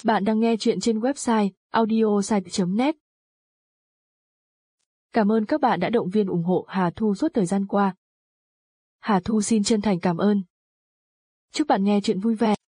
Bạn đang nghe chuyện trên website audiosite.net. Cảm ơn các bạn đã động viên ủng hộ Hà Thu suốt thời gian qua. Hà Thu xin chân thành cảm ơn. Chúc bạn nghe chuyện vui vẻ.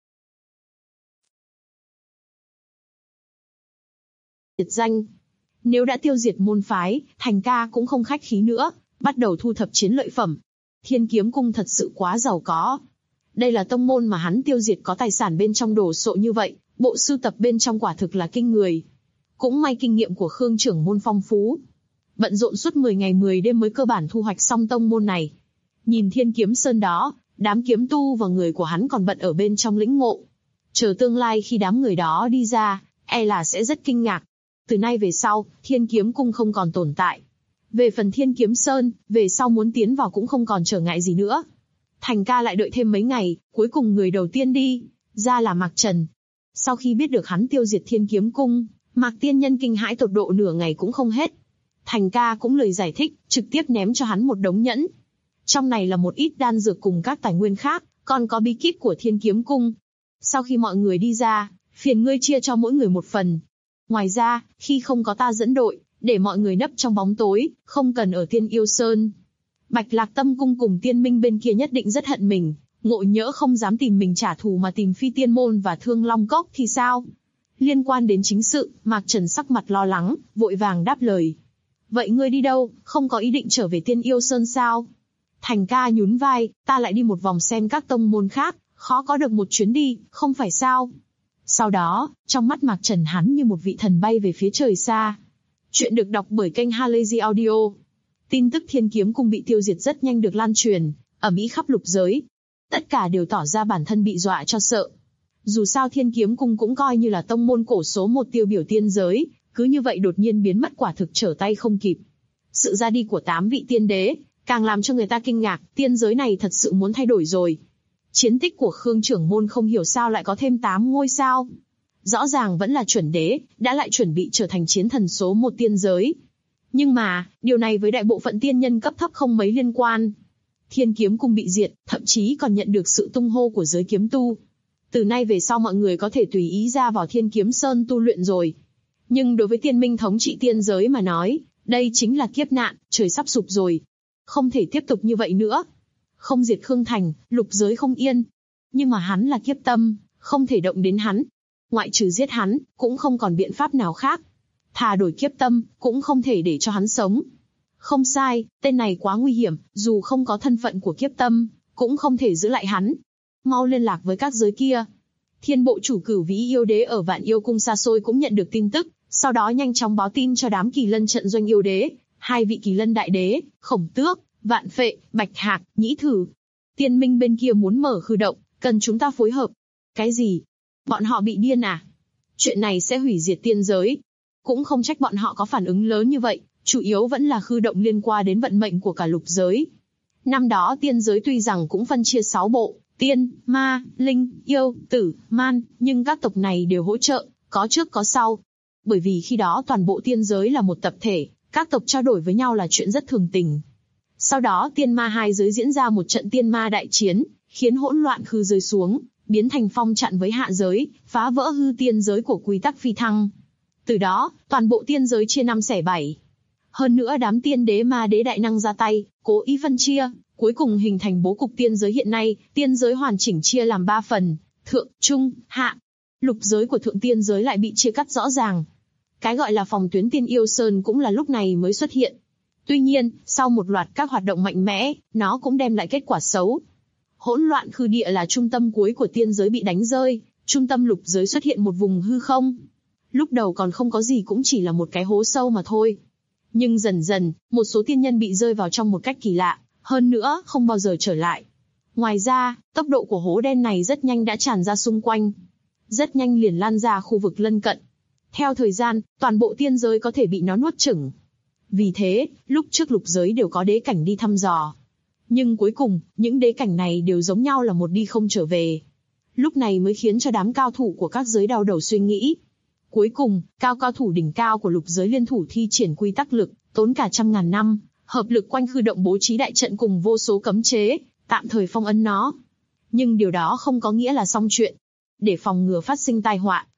Diệt danh. Nếu đã tiêu diệt môn phái, Thành Ca cũng không khách khí nữa, bắt đầu thu thập chiến lợi phẩm. Thiên Kiếm Cung thật sự quá giàu có. Đây là tông môn mà hắn tiêu diệt có tài sản bên trong đồ sộ như vậy, bộ sưu tập bên trong quả thực là kinh người. Cũng may kinh nghiệm của Khương trưởng môn phong phú. Bận rộn suốt 10 ngày 10 đêm mới cơ bản thu hoạch xong tông môn này. Nhìn Thiên Kiếm Sơn đó, đám kiếm tu và người của hắn còn bận ở bên trong lĩnh ngộ. Chờ tương lai khi đám người đó đi ra, e là sẽ rất kinh ngạc. Từ nay về sau, Thiên Kiếm Cung không còn tồn tại. Về phần Thiên Kiếm Sơn, về sau muốn tiến vào cũng không còn trở ngại gì nữa. Thành Ca lại đợi thêm mấy ngày, cuối cùng người đầu tiên đi ra là Mạc Trần. Sau khi biết được hắn tiêu diệt Thiên Kiếm Cung, Mạc Tiên Nhân kinh hãi tột độ nửa ngày cũng không hết. Thành Ca cũng lời giải thích, trực tiếp ném cho hắn một đống nhẫn. Trong này là một ít đan dược cùng các tài nguyên khác, còn có bí kíp của Thiên Kiếm Cung. Sau khi mọi người đi ra, phiền ngươi chia cho mỗi người một phần. Ngoài ra, khi không có ta dẫn đội, để mọi người nấp trong bóng tối, không cần ở Tiên Yêu Sơn. Bạch Lạc Tâm Cung cùng Tiên Minh bên kia nhất định rất hận mình, ngộ nhỡ không dám tìm mình trả thù mà tìm Phi Tiên Môn và Thương Long Cốc thì sao? Liên quan đến chính sự, Mạc Trần sắc mặt lo lắng, vội vàng đáp lời. Vậy ngươi đi đâu, không có ý định trở về Tiên Yêu Sơn sao? Thành Ca nhún vai, ta lại đi một vòng xem các tông môn khác, khó có được một chuyến đi, không phải sao? Sau đó, trong mắt Mạc Trần hắn như một vị thần bay về phía trời xa. Chuyện được đọc bởi kênh Halazy Audio. Tin tức Thiên Kiếm Cung bị tiêu diệt rất nhanh được lan truyền, ầm ĩ khắp lục giới. Tất cả đều tỏ ra bản thân bị dọa cho sợ. Dù sao Thiên Kiếm Cung cũng coi như là tông môn cổ số một tiêu biểu tiên giới, cứ như vậy đột nhiên biến mất quả thực trở tay không kịp. Sự ra đi của 8 vị tiên đế, càng làm cho người ta kinh ngạc, tiên giới này thật sự muốn thay đổi rồi. Chiến tích của Khương trưởng môn không hiểu sao lại có thêm 8 ngôi sao. Rõ ràng vẫn là chuẩn đế, đã lại chuẩn bị trở thành chiến thần số 1 tiên giới. Nhưng mà, điều này với đại bộ phận tiên nhân cấp thấp không mấy liên quan. Thiên Kiếm Cung bị diệt, thậm chí còn nhận được sự tung hô của giới kiếm tu. Từ nay về sau mọi người có thể tùy ý ra vào Thiên Kiếm Sơn tu luyện rồi. Nhưng đối với Tiên Minh thống trị tiên giới mà nói, đây chính là kiếp nạn, trời sắp sụp rồi. Không thể tiếp tục như vậy nữa. Không diệt Khương Thành, lục giới không yên. Nhưng mà hắn là kiếp tâm, không thể động đến hắn. Ngoại trừ giết hắn, cũng không còn biện pháp nào khác. Thà đổi kiếp tâm, cũng không thể để cho hắn sống. Không sai, tên này quá nguy hiểm, dù không có thân phận của kiếp tâm, cũng không thể giữ lại hắn. Mau liên lạc với các giới kia. Thiên bộ chủ Cửu Vĩ yêu đế ở Vạn Yêu Cung xa xôi cũng nhận được tin tức, sau đó nhanh chóng báo tin cho đám Kỳ Lân trận doanh yêu đế, 2 vị Kỳ Lân đại đế, Khổng Tước, Vạn Phệ, Bạch Hạc, Nhĩ Thử. Tiên Minh bên kia muốn mở khư động, cần chúng ta phối hợp. Cái gì? Bọn họ bị điên à? Chuyện này sẽ hủy diệt tiên giới. Cũng không trách bọn họ có phản ứng lớn như vậy, chủ yếu vẫn là khư động liên quan đến vận mệnh của cả lục giới. Năm đó tiên giới tuy rằng cũng phân chia 6 bộ, tiên, ma, linh, yêu, tử, man, nhưng các tộc này đều hỗ trợ, có trước có sau. Bởi vì khi đó toàn bộ tiên giới là một tập thể, các tộc trao đổi với nhau là chuyện rất thường tình. Sau đó tiên ma hai giới diễn ra một trận tiên ma đại chiến, khiến hỗn loạn khư rơi xuống, biến thành phong chặn với hạ giới, phá vỡ hư tiên giới của quy tắc phi thăng. Từ đó, toàn bộ tiên giới chia 5 xẻ 7. Hơn nữa đám tiên đế ma đế đại năng ra tay, cố ý phân chia, cuối cùng hình thành bố cục tiên giới hiện nay, tiên giới hoàn chỉnh chia làm 3 phần, thượng, trung, hạ. Lục giới của thượng tiên giới lại bị chia cắt rõ ràng. Cái gọi là phòng tuyến Tiên Yêu Sơn cũng là lúc này mới xuất hiện. Tuy nhiên, sau một loạt các hoạt động mạnh mẽ, nó cũng đem lại kết quả xấu. Hỗn loạn khư địa là trung tâm cuối của tiên giới bị đánh rơi, trung tâm lục giới xuất hiện một vùng hư không. Lúc đầu còn không có gì cũng chỉ là một cái hố sâu mà thôi. Nhưng dần dần, một số tiên nhân bị rơi vào trong một cách kỳ lạ, hơn nữa không bao giờ trở lại. Ngoài ra, tốc độ của hố đen này rất nhanh đã tràn ra xung quanh. Rất nhanh liền lan ra khu vực lân cận. Theo thời gian, toàn bộ tiên giới có thể bị nó nuốt chửng. Vì thế, lúc trước lục giới đều có đế cảnh đi thăm dò. Nhưng cuối cùng, những đế cảnh này đều giống nhau là một đi không trở về. Lúc này mới khiến cho đám cao thủ của các giới đau đầu suy nghĩ. Cuối cùng, cao thủ đỉnh cao của lục giới liên thủ thi triển quy tắc lực, tốn cả 100.000 năm, hợp lực quanh khư động bố trí đại trận cùng vô số cấm chế, tạm thời phong ấn nó. Nhưng điều đó không có nghĩa là xong chuyện. Để phòng ngừa phát sinh tai họa,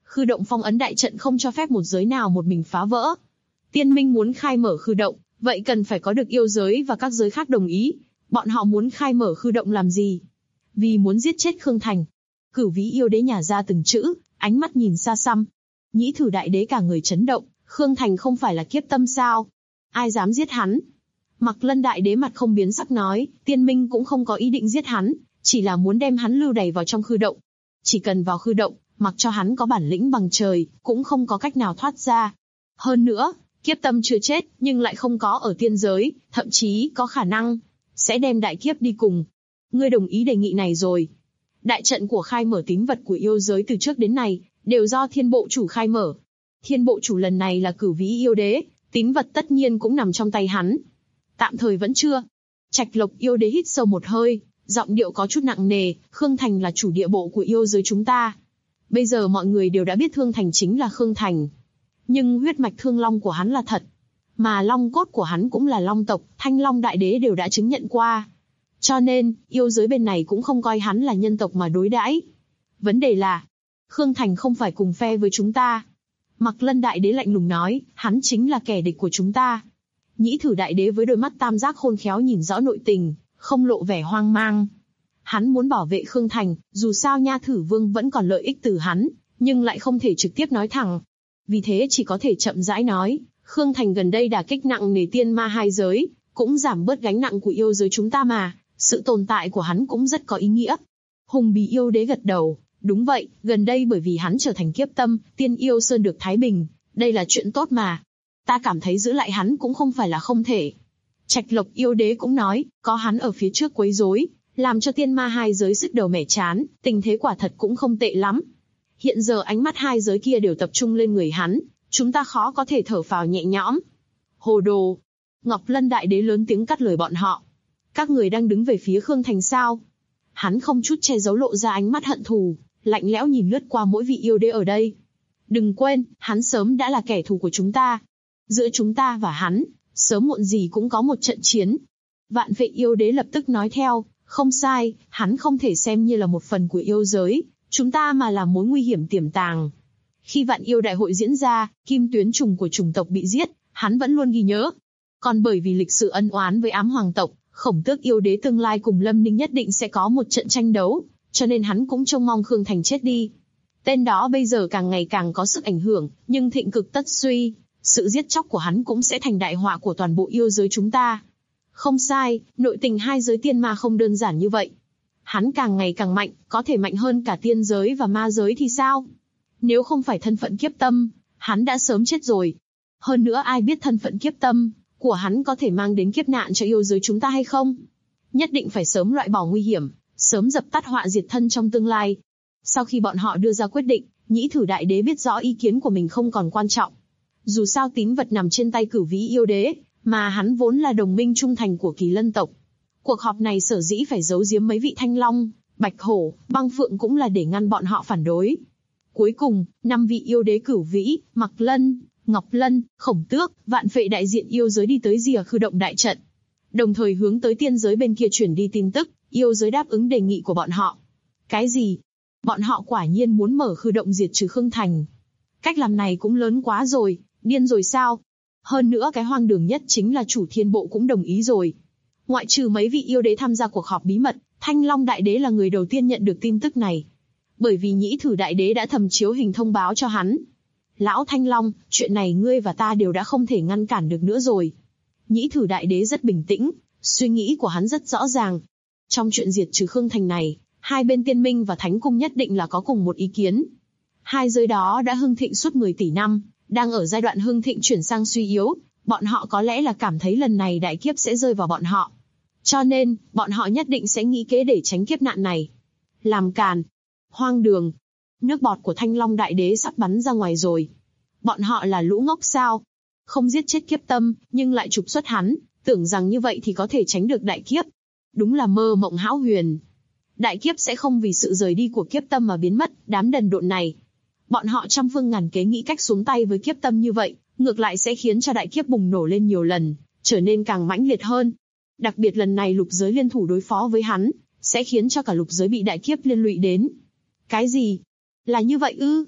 Khư động phong ấn đại trận không cho phép một giới nào một mình phá vỡ. Tiên minh muốn khai mở khư động, vậy cần phải có được yêu giới và các giới khác đồng ý. Bọn họ muốn khai mở khư động làm gì? Vì muốn giết chết Khương Thành. Cửu Vĩ yêu đế nhả ra từng chữ, ánh mắt nhìn xa xăm. Nhĩ Thử đại đế cả người chấn động, Khương Thành không phải là kiếp tâm sao? Ai dám giết hắn? Mặc Lân đại đế mặt không biến sắc nói, tiên minh cũng không có ý định giết hắn, chỉ là muốn đem hắn lưu đày vào trong khư động. Chỉ cần vào khư động, mặc cho hắn có bản lĩnh bằng trời, cũng không có cách nào thoát ra. Hơn nữa, kiếp tâm chưa chết, nhưng lại không có ở tiên giới, thậm chí có khả năng sẽ đem đại kiếp đi cùng. Ngươi đồng ý đề nghị này rồi. Đại trận của khai mở tín vật của yêu giới từ trước đến nay, đều do thiên bộ chủ khai mở. Thiên bộ chủ lần này là Cửu Vĩ yêu đế, tín vật tất nhiên cũng nằm trong tay hắn. Tạm thời vẫn chưa. Trạch Lộc yêu đế hít sâu một hơi, giọng điệu có chút nặng nề, Khương Thành là chủ địa bộ của yêu giới chúng ta. Bây giờ mọi người đều đã biết Thương Thành chính là Khương Thành. Nhưng huyết mạch thương long của hắn là thật. Mà long cốt của hắn cũng là long tộc, Thanh Long đại đế đều đã chứng nhận qua. Cho nên, yêu giới bên này cũng không coi hắn là nhân tộc mà đối đãi. Vấn đề là, Khương Thành không phải cùng phe với chúng ta. Mặc Lân đại đế lạnh lùng nói, hắn chính là kẻ địch của chúng ta. Nhĩ Thử đại đế với đôi mắt tam giác khôn khéo nhìn rõ nội tình, không lộ vẻ hoang mang. Hắn muốn bảo vệ Khương Thành, dù sao Nha Thử Vương vẫn còn lợi ích từ hắn, nhưng lại không thể trực tiếp nói thẳng. Vì thế chỉ có thể chậm rãi nói, Khương Thành gần đây đả kích nặng nề tiên ma hai giới, cũng giảm bớt gánh nặng của yêu giới chúng ta mà, sự tồn tại của hắn cũng rất có ý nghĩa. Hùng Bì yêu đế gật đầu, đúng vậy, gần đây bởi vì hắn trở thành kiếp tâm, tiên yêu sơn được thái bình, đây là chuyện tốt mà. Ta cảm thấy giữ lại hắn cũng không phải là không thể. Trạch Lộc yêu đế cũng nói, có hắn ở phía trước quấy rối, làm cho tiên ma hai giới sức đầu mẻ chán, tình thế quả thật cũng không tệ lắm. Hiện giờ ánh mắt hai giới kia đều tập trung lên người hắn, chúng ta khó có thể thở phào nhẹ nhõm. Hồ đồ! Ngọc Lân đại đế lớn tiếng cắt lời bọn họ. Các người đang đứng về phía Khương Thành sao? Hắn không chút che giấu lộ ra ánh mắt hận thù, lạnh lẽo nhìn lướt qua mỗi vị yêu đế ở đây. Đừng quên, hắn sớm đã là kẻ thù của chúng ta. Giữa chúng ta và hắn, sớm muộn gì cũng có một trận chiến. Vạn Vệ yêu đế lập tức nói theo, không sai, hắn không thể xem như là một phần của yêu giới, chúng ta mà là mối nguy hiểm tiềm tàng. Khi Vạn Yêu đại hội diễn ra, kim tuyến trùng của chủng tộc bị giết, hắn vẫn luôn ghi nhớ. Còn bởi vì lịch sử ân oán với ám hoàng tộc, Khổng Tước yêu đế tương lai cùng Lâm Ninh nhất định sẽ có một trận tranh đấu, cho nên hắn cũng trông mong Khương Thành chết đi. Tên đó bây giờ càng ngày càng có sức ảnh hưởng, nhưng thịnh cực tất suy, sự giết chóc của hắn cũng sẽ thành đại họa của toàn bộ yêu giới chúng ta. Không sai, nội tình hai giới tiên ma không đơn giản như vậy. Hắn càng ngày càng mạnh, có thể mạnh hơn cả tiên giới và ma giới thì sao? Nếu không phải thân phận kiếp tâm, hắn đã sớm chết rồi. Hơn nữa ai biết thân phận kiếp tâm của hắn có thể mang đến kiếp nạn cho yêu giới chúng ta hay không? Nhất định phải sớm loại bỏ nguy hiểm, sớm dập tắt họa diệt thân trong tương lai. Sau khi bọn họ đưa ra quyết định, Nhĩ Thử đại đế biết rõ ý kiến của mình không còn quan trọng. Dù sao tín vật nằm trên tay Cửu Vĩ yêu đế, mà hắn vốn là đồng minh trung thành của Kỳ Lân tộc. Cuộc họp này sở dĩ phải giấu giếm mấy vị Thanh Long, Bạch Hổ, Băng Phượng cũng là để ngăn bọn họ phản đối. Cuối cùng, 5 vị yêu đế Cửu Vĩ, Mặc Lân, Ngọc Lân, Khổng Tước, Vạn Vệ đại diện yêu giới đi tới rìa khư động đại trận. Đồng thời hướng tới tiên giới bên kia chuyển đi tin tức, yêu giới đáp ứng đề nghị của bọn họ. Cái gì? Bọn họ quả nhiên muốn mở khư động diệt trừ Khương Thành. Cách làm này cũng lớn quá rồi, điên rồi sao? Hơn nữa cái hoang đường nhất chính là chủ thiên bộ cũng đồng ý rồi. Ngoại trừ mấy vị yêu đế tham gia cuộc họp bí mật, Thanh Long đại đế là người đầu tiên nhận được tin tức này. Bởi vì Nhĩ Thử đại đế đã thầm chiếu hình thông báo cho hắn. Lão Thanh Long, chuyện này ngươi và ta đều đã không thể ngăn cản được nữa rồi. Nhĩ Thử đại đế rất bình tĩnh, suy nghĩ của hắn rất rõ ràng. Trong chuyện diệt trừ Khương Thành này, hai bên Tiên Minh và Thánh Cung nhất định là có cùng một ý kiến. Hai giới đó đã hưng thịnh suốt 10 tỷ năm, đang ở giai đoạn hưng thịnh chuyển sang suy yếu, bọn họ có lẽ là cảm thấy lần này đại kiếp sẽ rơi vào bọn họ. Cho nên, bọn họ nhất định sẽ nghĩ kế để tránh kiếp nạn này. Làm càn. Hoang đường. Nước bọt của Thanh Long đại đế sắp bắn ra ngoài rồi. Bọn họ là lũ ngốc sao? Không giết chết kiếp tâm, nhưng lại trục xuất hắn, tưởng rằng như vậy thì có thể tránh được đại kiếp. Đúng là mơ mộng hão huyền. Đại kiếp sẽ không vì sự rời đi của kiếp tâm mà biến mất, đám đần độn này. Bọn họ trăm phương ngàn kế nghĩ cách xuống tay với kiếp tâm như vậy, ngược lại sẽ khiến cho đại kiếp bùng nổ lên nhiều lần, trở nên càng mãnh liệt hơn. Đặc biệt lần này lục giới liên thủ đối phó với hắn, sẽ khiến cho cả lục giới bị đại kiếp liên lụy đến. Cái gì? Là như vậy ư?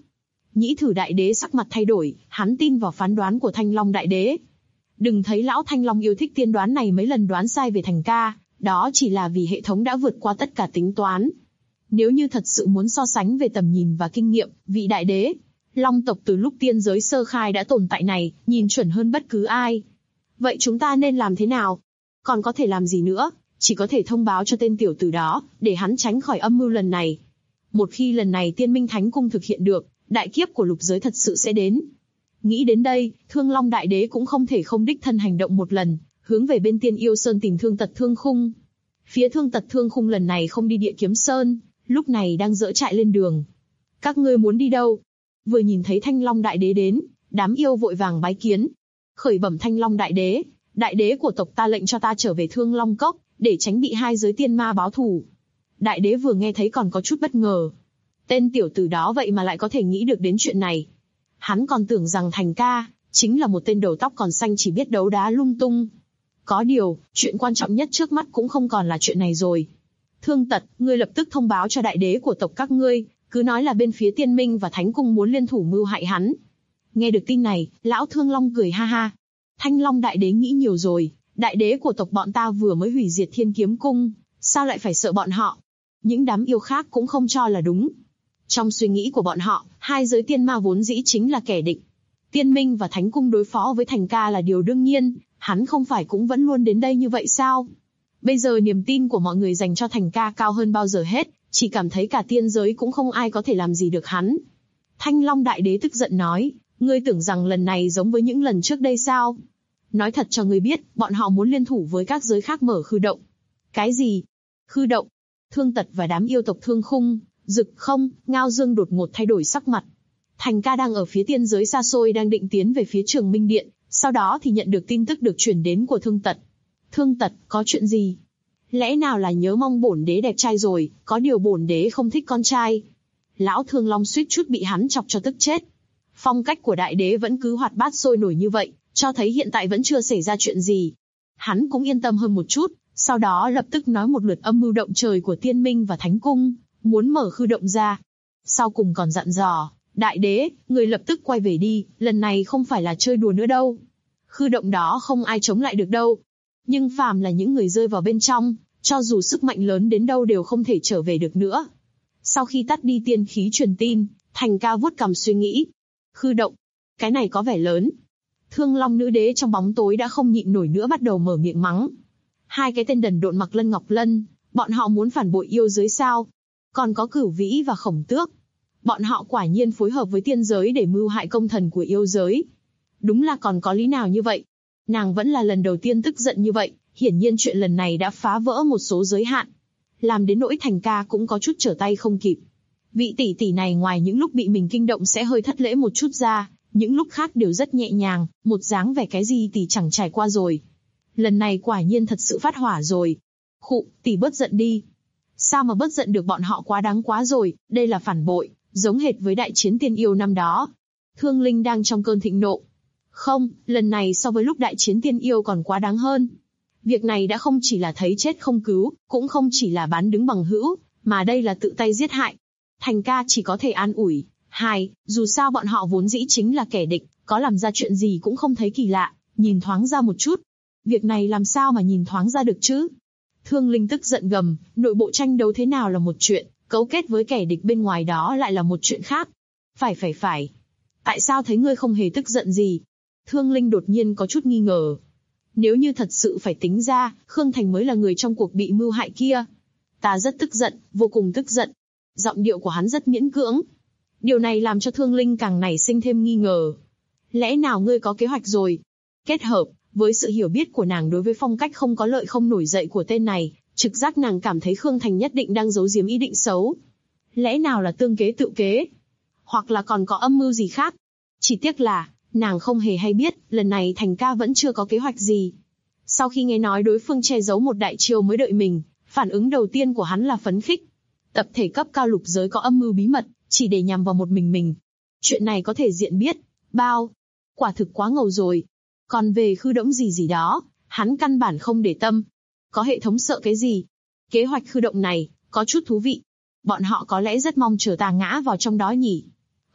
Nhĩ Thử Đại Đế sắc mặt thay đổi, hắn tin vào phán đoán của Thanh Long Đại Đế. Đừng thấy lão Thanh Long yêu thích tiên đoán này mấy lần đoán sai về Thành Ca, đó chỉ là vì hệ thống đã vượt qua tất cả tính toán. Nếu như thật sự muốn so sánh về tầm nhìn và kinh nghiệm, vị Đại Đế, Long tộc từ lúc tiên giới sơ khai đã tồn tại này, nhìn chuẩn hơn bất cứ ai. Vậy chúng ta nên làm thế nào? Còn có thể làm gì nữa? Chỉ có thể thông báo cho tên tiểu tử đó, để hắn tránh khỏi âm mưu lần này. Một khi lần này Tiên Minh Thánh Cung thực hiện được, đại kiếp của lục giới thật sự sẽ đến. Nghĩ đến đây, Thương Long Đại Đế cũng không thể không đích thân hành động một lần, hướng về bên Tiên Yêu Sơn tìm Thương Tật Thương Khung. Phía Thương Tật Thương Khung lần này không đi Địa Kiếm Sơn, lúc này đang dỡ trại lên đường. Các ngươi muốn đi đâu? Vừa nhìn thấy Thanh Long Đại Đế đến, đám yêu vội vàng bái kiến. Khởi bẩm Thanh Long Đại Đế của tộc ta lệnh cho ta trở về Thương Long Cốc, để tránh bị hai giới tiên ma báo thù. Đại Đế vừa nghe thấy còn có chút bất ngờ. Tên tiểu tử đó vậy mà lại có thể nghĩ được đến chuyện này. Hắn còn tưởng rằng Thành Ca chính là một tên đầu tóc còn xanh chỉ biết đấu đá lung tung. Có điều, chuyện quan trọng nhất trước mắt cũng không còn là chuyện này rồi. Thương Tật, ngươi lập tức thông báo cho Đại Đế của tộc các ngươi, cứ nói là bên phía Tiên Minh và Thánh Cung muốn liên thủ mưu hại hắn. Nghe được tin này, lão Thương Long cười ha ha. Thanh Long Đại Đế nghĩ nhiều rồi, Đại Đế của tộc bọn ta vừa mới hủy diệt Thiên Kiếm Cung, sao lại phải sợ bọn họ? Những đám yêu khác cũng không cho là đúng. Trong suy nghĩ của bọn họ, hai giới tiên ma vốn dĩ chính là kẻ địch. Tiên Minh và Thánh Cung đối phó với Thành Ca là điều đương nhiên, hắn không phải cũng vẫn luôn đến đây như vậy sao? Bây giờ niềm tin của mọi người dành cho Thành Ca cao hơn bao giờ hết, chỉ cảm thấy cả tiên giới cũng không ai có thể làm gì được hắn. Thanh Long Đại Đế tức giận nói, ngươi tưởng rằng lần này giống với những lần trước đây sao? Nói thật cho ngươi biết, bọn họ muốn liên thủ với các giới khác mở khư động. Cái gì? Khư động? Thương Tật và đám yêu tộc Thương Khung, Dực Không, Ngao Dương đột ngột thay đổi sắc mặt. Thành Ca đang ở phía tiên giới xa xôi đang định tiến về phía Trường Minh Điện, sau đó thì nhận được tin tức được truyền đến của Thương Tật. Thương Tật, có chuyện gì? Lẽ nào là nhớ mong bổn đế đẹp trai rồi, có điều bổn đế không thích con trai. Lão Thương Long suýt chút bị hắn chọc cho tức chết. Phong cách của Đại Đế vẫn cứ hoạt bát sôi nổi như vậy, cho thấy hiện tại vẫn chưa xảy ra chuyện gì. Hắn cũng yên tâm hơn một chút, sau đó lập tức nói một lượt âm mưu động trời của Tiên Minh và Thánh Cung, muốn mở khư động ra. Sau cùng còn dặn dò, Đại Đế, người lập tức quay về đi, lần này không phải là chơi đùa nữa đâu. Khư động đó không ai chống lại được đâu. Nhưng phàm là những người rơi vào bên trong, cho dù sức mạnh lớn đến đâu đều không thể trở về được nữa. Sau khi tắt đi tiên khí truyền tin, Thành Ca vuốt cằm suy nghĩ. Khư động, cái này có vẻ lớn. Thương Long Nữ Đế trong bóng tối đã không nhịn nổi nữa bắt đầu mở miệng mắng. Hai cái tên đần độn Mặc Lân Ngọc Lân, bọn họ muốn phản bội yêu giới sao? Còn có Cửu Vĩ và Khổng Tước. Bọn họ quả nhiên phối hợp với tiên giới để mưu hại công thần của yêu giới. Đúng là còn có lý nào như vậy? Nàng vẫn là lần đầu tiên tức giận như vậy, hiển nhiên chuyện lần này đã phá vỡ một số giới hạn. Làm đến nỗi Thành Ca cũng có chút trở tay không kịp. Vị tỷ tỷ này ngoài những lúc bị mình kinh động sẽ hơi thất lễ một chút ra, những lúc khác đều rất nhẹ nhàng, một dáng vẻ cái gì tỷ chẳng trải qua rồi. Lần này quả nhiên thật sự phát hỏa rồi. Khụ, tỷ bớt giận đi. Sao mà bớt giận được, bọn họ quá đáng quá rồi, đây là phản bội, giống hệt với đại chiến tiên yêu năm đó. Thương Linh đang trong cơn thịnh nộ. Không, lần này so với lúc đại chiến tiên yêu còn quá đáng hơn. Việc này đã không chỉ là thấy chết không cứu, cũng không chỉ là bán đứng bằng hữu, mà đây là tự tay giết hại. Thành Ca chỉ có thể an ủi. Hai, dù sao bọn họ vốn dĩ chính là kẻ địch, có làm ra chuyện gì cũng không thấy kỳ lạ, nhìn thoáng ra một chút. Việc này làm sao mà nhìn thoáng ra được chứ? Thương Linh tức giận gầm, nội bộ tranh đấu thế nào là một chuyện, cấu kết với kẻ địch bên ngoài đó lại là một chuyện khác. Phải. Tại sao thấy ngươi không hề tức giận gì? Thương Linh đột nhiên có chút nghi ngờ. Nếu như thật sự phải tính ra, Khương Thành mới là người trong cuộc bị mưu hại kia. Ta rất tức giận, vô cùng tức giận. Giọng điệu của hắn rất miễn cưỡng. Điều này làm cho Thương Linh càng nảy sinh thêm nghi ngờ. Lẽ nào ngươi có kế hoạch rồi? Kết hợp với sự hiểu biết của nàng đối với phong cách không có lợi không nổi dậy của tên này, trực giác nàng cảm thấy Khương Thành nhất định đang giấu giếm ý định xấu. Lẽ nào là tương kế tự kế? Hoặc là còn có âm mưu gì khác? Chỉ tiếc là, nàng không hề hay biết, lần này Thành Ca vẫn chưa có kế hoạch gì. Sau khi nghe nói đối phương che giấu một đại chiêu mới đợi mình, phản ứng đầu tiên của hắn là phấn khích. Tập thể cấp cao lục giới có âm mưu bí mật, chỉ để nhằm vào một mình. Chuyện này có thể diện biết, bao. Quả thực quá ngầu rồi. Còn về khư động gì đó, hắn căn bản không để tâm. Có hệ thống sợ cái gì? Kế hoạch khư động này, có chút thú vị. Bọn họ có lẽ rất mong chờ ta ngã vào trong đó nhỉ?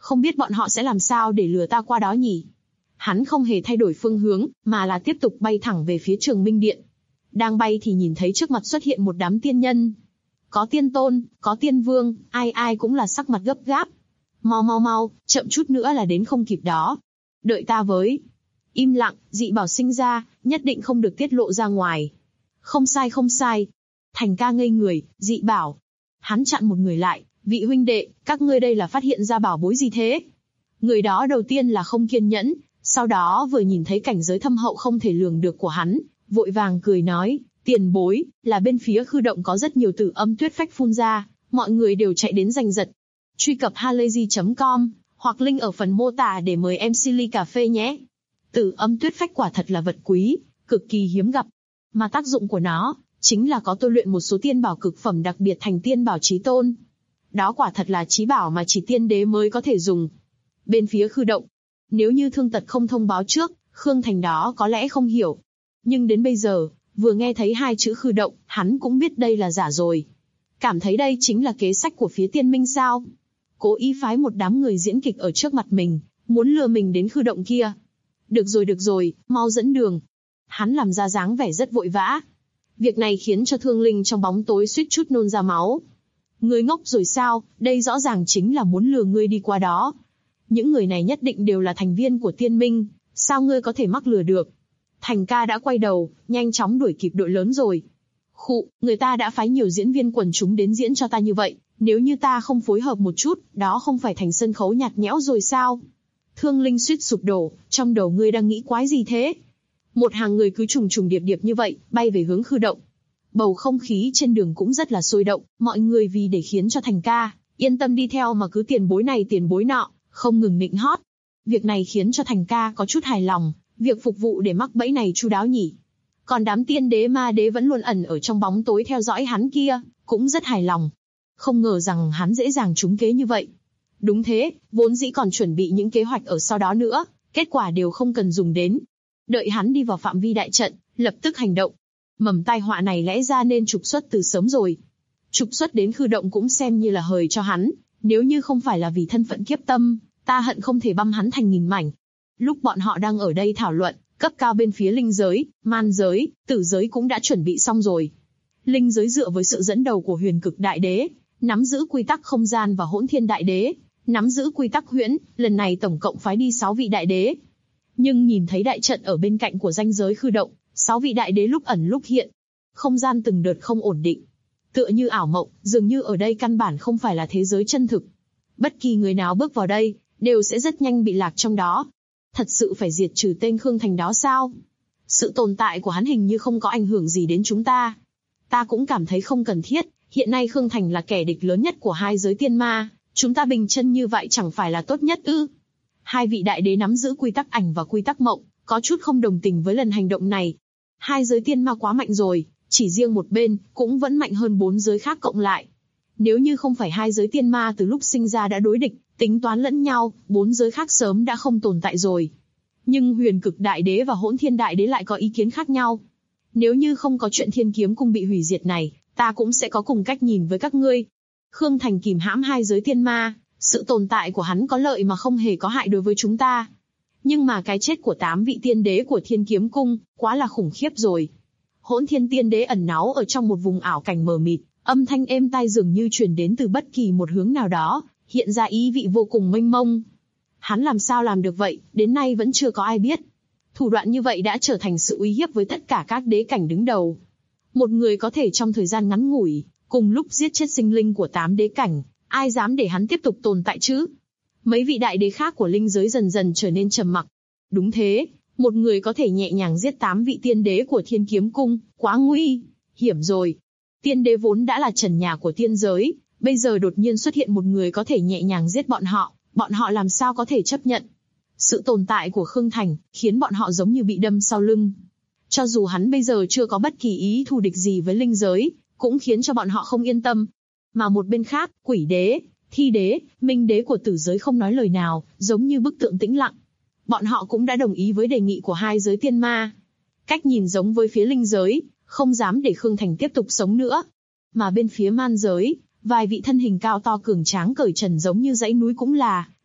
Không biết bọn họ sẽ làm sao để lừa ta qua đó nhỉ? Hắn không hề thay đổi phương hướng, mà là tiếp tục bay thẳng về phía Trường Minh Điện. Đang bay thì nhìn thấy trước mặt xuất hiện một đám tiên nhân. Có tiên tôn, có tiên vương, ai ai cũng là sắc mặt gấp gáp. Mau mau mau, chậm chút nữa là đến không kịp đó. Đợi ta với. Im lặng, dị bảo sinh ra, nhất định không được tiết lộ ra ngoài. Không sai không sai. Thành ca ngây người, dị bảo. Hắn chặn một người lại, vị huynh đệ, các ngươi đây là phát hiện ra bảo bối gì thế? Người đó đầu tiên là không kiên nhẫn, sau đó vừa nhìn thấy cảnh giới thâm hậu không thể lường được của hắn, vội vàng cười nói, tiền bối, là bên phía khư động có rất nhiều tử âm tuyết phách phun ra, mọi người đều chạy đến giành giật. Truy cập halayzi.com, hoặc link ở phần mô tả để mời em Silly Cà Phê nhé. Tử âm tuyết phách quả thật là vật quý, cực kỳ hiếm gặp. Mà tác dụng của nó, chính là có tôi luyện một số tiên bảo cực phẩm đặc biệt thành tiên bảo chí tôn. Đó quả thật là chí bảo mà chỉ tiên đế mới có thể dùng. Bên phía khư động, nếu như Thương Tật không thông báo trước, Khương Thành đó có lẽ không hiểu. Nhưng đến bây giờ, vừa nghe thấy hai chữ khư động, hắn cũng biết đây là giả rồi. Cảm thấy đây chính là kế sách của phía tiên minh sao. Cố ý phái một đám người diễn kịch ở trước mặt mình, muốn lừa mình đến khư động kia. Được rồi, mau dẫn đường. Hắn làm ra dáng vẻ rất vội vã. Việc này khiến cho Thương Linh trong bóng tối suýt chút nôn ra máu. Ngươi ngốc rồi sao, đây rõ ràng chính là muốn lừa ngươi đi qua đó. Những người này nhất định đều là thành viên của tiên minh, sao ngươi có thể mắc lừa được? Thành ca đã quay đầu, nhanh chóng đuổi kịp đội lớn rồi. Khụ, người ta đã phái nhiều diễn viên quần chúng đến diễn cho ta như vậy, nếu như ta không phối hợp một chút, đó không phải thành sân khấu nhạt nhẽo rồi sao? Thương Linh suýt sụp đổ, trong đầu ngươi đang nghĩ quái gì thế? Một hàng người cứ trùng trùng điệp điệp như vậy, bay về hướng khư động. Bầu không khí trên đường cũng rất là sôi động, mọi người vì để khiến cho Thành ca yên tâm đi theo mà cứ tiền bối này tiền bối nọ, không ngừng nịnh hót. Việc này khiến cho Thành ca có chút hài lòng, việc phục vụ để mắc bẫy này chu đáo nhỉ. Còn đám tiên đế ma đế vẫn luôn ẩn ở trong bóng tối theo dõi hắn kia, cũng rất hài lòng. Không ngờ rằng hắn dễ dàng trúng kế như vậy. Đúng thế, vốn dĩ còn chuẩn bị những kế hoạch ở sau đó nữa, kết quả đều không cần dùng đến. Đợi hắn đi vào phạm vi đại trận, lập tức hành động. Mầm tai họa này lẽ ra nên trục xuất từ sớm rồi. Trục xuất đến khư động cũng xem như là hời cho hắn, nếu như không phải là vì thân phận kiếp tâm, ta hận không thể băm hắn thành nghìn mảnh. Lúc bọn họ đang ở đây thảo luận, cấp cao bên phía linh giới, man giới, tử giới cũng đã chuẩn bị xong rồi. Linh giới dựa với sự dẫn đầu của Huyền Cực Đại Đế, nắm giữ quy tắc không gian và Hỗn Thiên Đại Đế, nắm giữ quy tắc huyễn, lần này tổng cộng phái đi 6 vị đại đế. Nhưng nhìn thấy đại trận ở bên cạnh của ranh giới khư động, 6 vị đại đế lúc ẩn lúc hiện. Không gian từng đợt không ổn định. Tựa như ảo mộng, dường như ở đây căn bản không phải là thế giới chân thực. Bất kỳ người nào bước vào đây, đều sẽ rất nhanh bị lạc trong đó. Thật sự phải diệt trừ tên Khương Thành đó sao? Sự tồn tại của hắn hình như không có ảnh hưởng gì đến chúng ta. Ta cũng cảm thấy không cần thiết, hiện nay Khương Thành là kẻ địch lớn nhất của hai giới tiên ma, chúng ta bình chân như vậy chẳng phải là tốt nhất ư? Hai vị đại đế nắm giữ quy tắc ảnh và quy tắc mộng, có chút không đồng tình với lần hành động này. Hai giới tiên ma quá mạnh rồi, chỉ riêng một bên, cũng vẫn mạnh hơn 4 giới khác cộng lại. Nếu như không phải hai giới tiên ma từ lúc sinh ra đã đối địch, tính toán lẫn nhau, 4 giới khác sớm đã không tồn tại rồi. Nhưng Huyền Cực Đại Đế và Hỗn Thiên Đại Đế lại có ý kiến khác nhau. Nếu như không có chuyện Thiên Kiếm Cung bị hủy diệt này, ta cũng sẽ có cùng cách nhìn với các ngươi. Khương Thành kìm hãm hai giới tiên ma, sự tồn tại của hắn có lợi mà không hề có hại đối với chúng ta. Nhưng mà cái chết của 8 vị tiên đế của Thiên Kiếm Cung, quá là khủng khiếp rồi. Hỗn Thiên Tiên Đế ẩn náu ở trong một vùng ảo cảnh mờ mịt, âm thanh êm tai dường như truyền đến từ bất kỳ một hướng nào đó, hiện ra ý vị vô cùng mênh mông. Hắn làm sao làm được vậy, đến nay vẫn chưa có ai biết. Thủ đoạn như vậy đã trở thành sự uy hiếp với tất cả các đế cảnh đứng đầu. Một người có thể trong thời gian ngắn ngủi, cùng lúc giết chết sinh linh của 8 đế cảnh, ai dám để hắn tiếp tục tồn tại chứ? Mấy vị đại đế khác của linh giới dần dần trở nên trầm mặc. Đúng thế, một người có thể nhẹ nhàng giết 8 vị tiên đế của Thiên Kiếm Cung, quá nguy hiểm rồi. Tiên đế vốn đã là trần nhà của tiên giới, bây giờ đột nhiên xuất hiện một người có thể nhẹ nhàng giết bọn họ làm sao có thể chấp nhận? Sự tồn tại của Khương Thành khiến bọn họ giống như bị đâm sau lưng. Cho dù hắn bây giờ chưa có bất kỳ ý thù địch gì với linh giới, cũng khiến cho bọn họ không yên tâm. Mà một bên khác, Quỷ Đế, Thi Đế, Minh Đế của tử giới không nói lời nào, giống như bức tượng tĩnh lặng. Bọn họ cũng đã đồng ý với đề nghị của hai giới tiên ma. Cách nhìn giống với phía linh giới, không dám để Khương Thành tiếp tục sống nữa. Mà bên phía man giới, vài vị thân hình cao to cường tráng cởi trần giống như dãy núi cũng là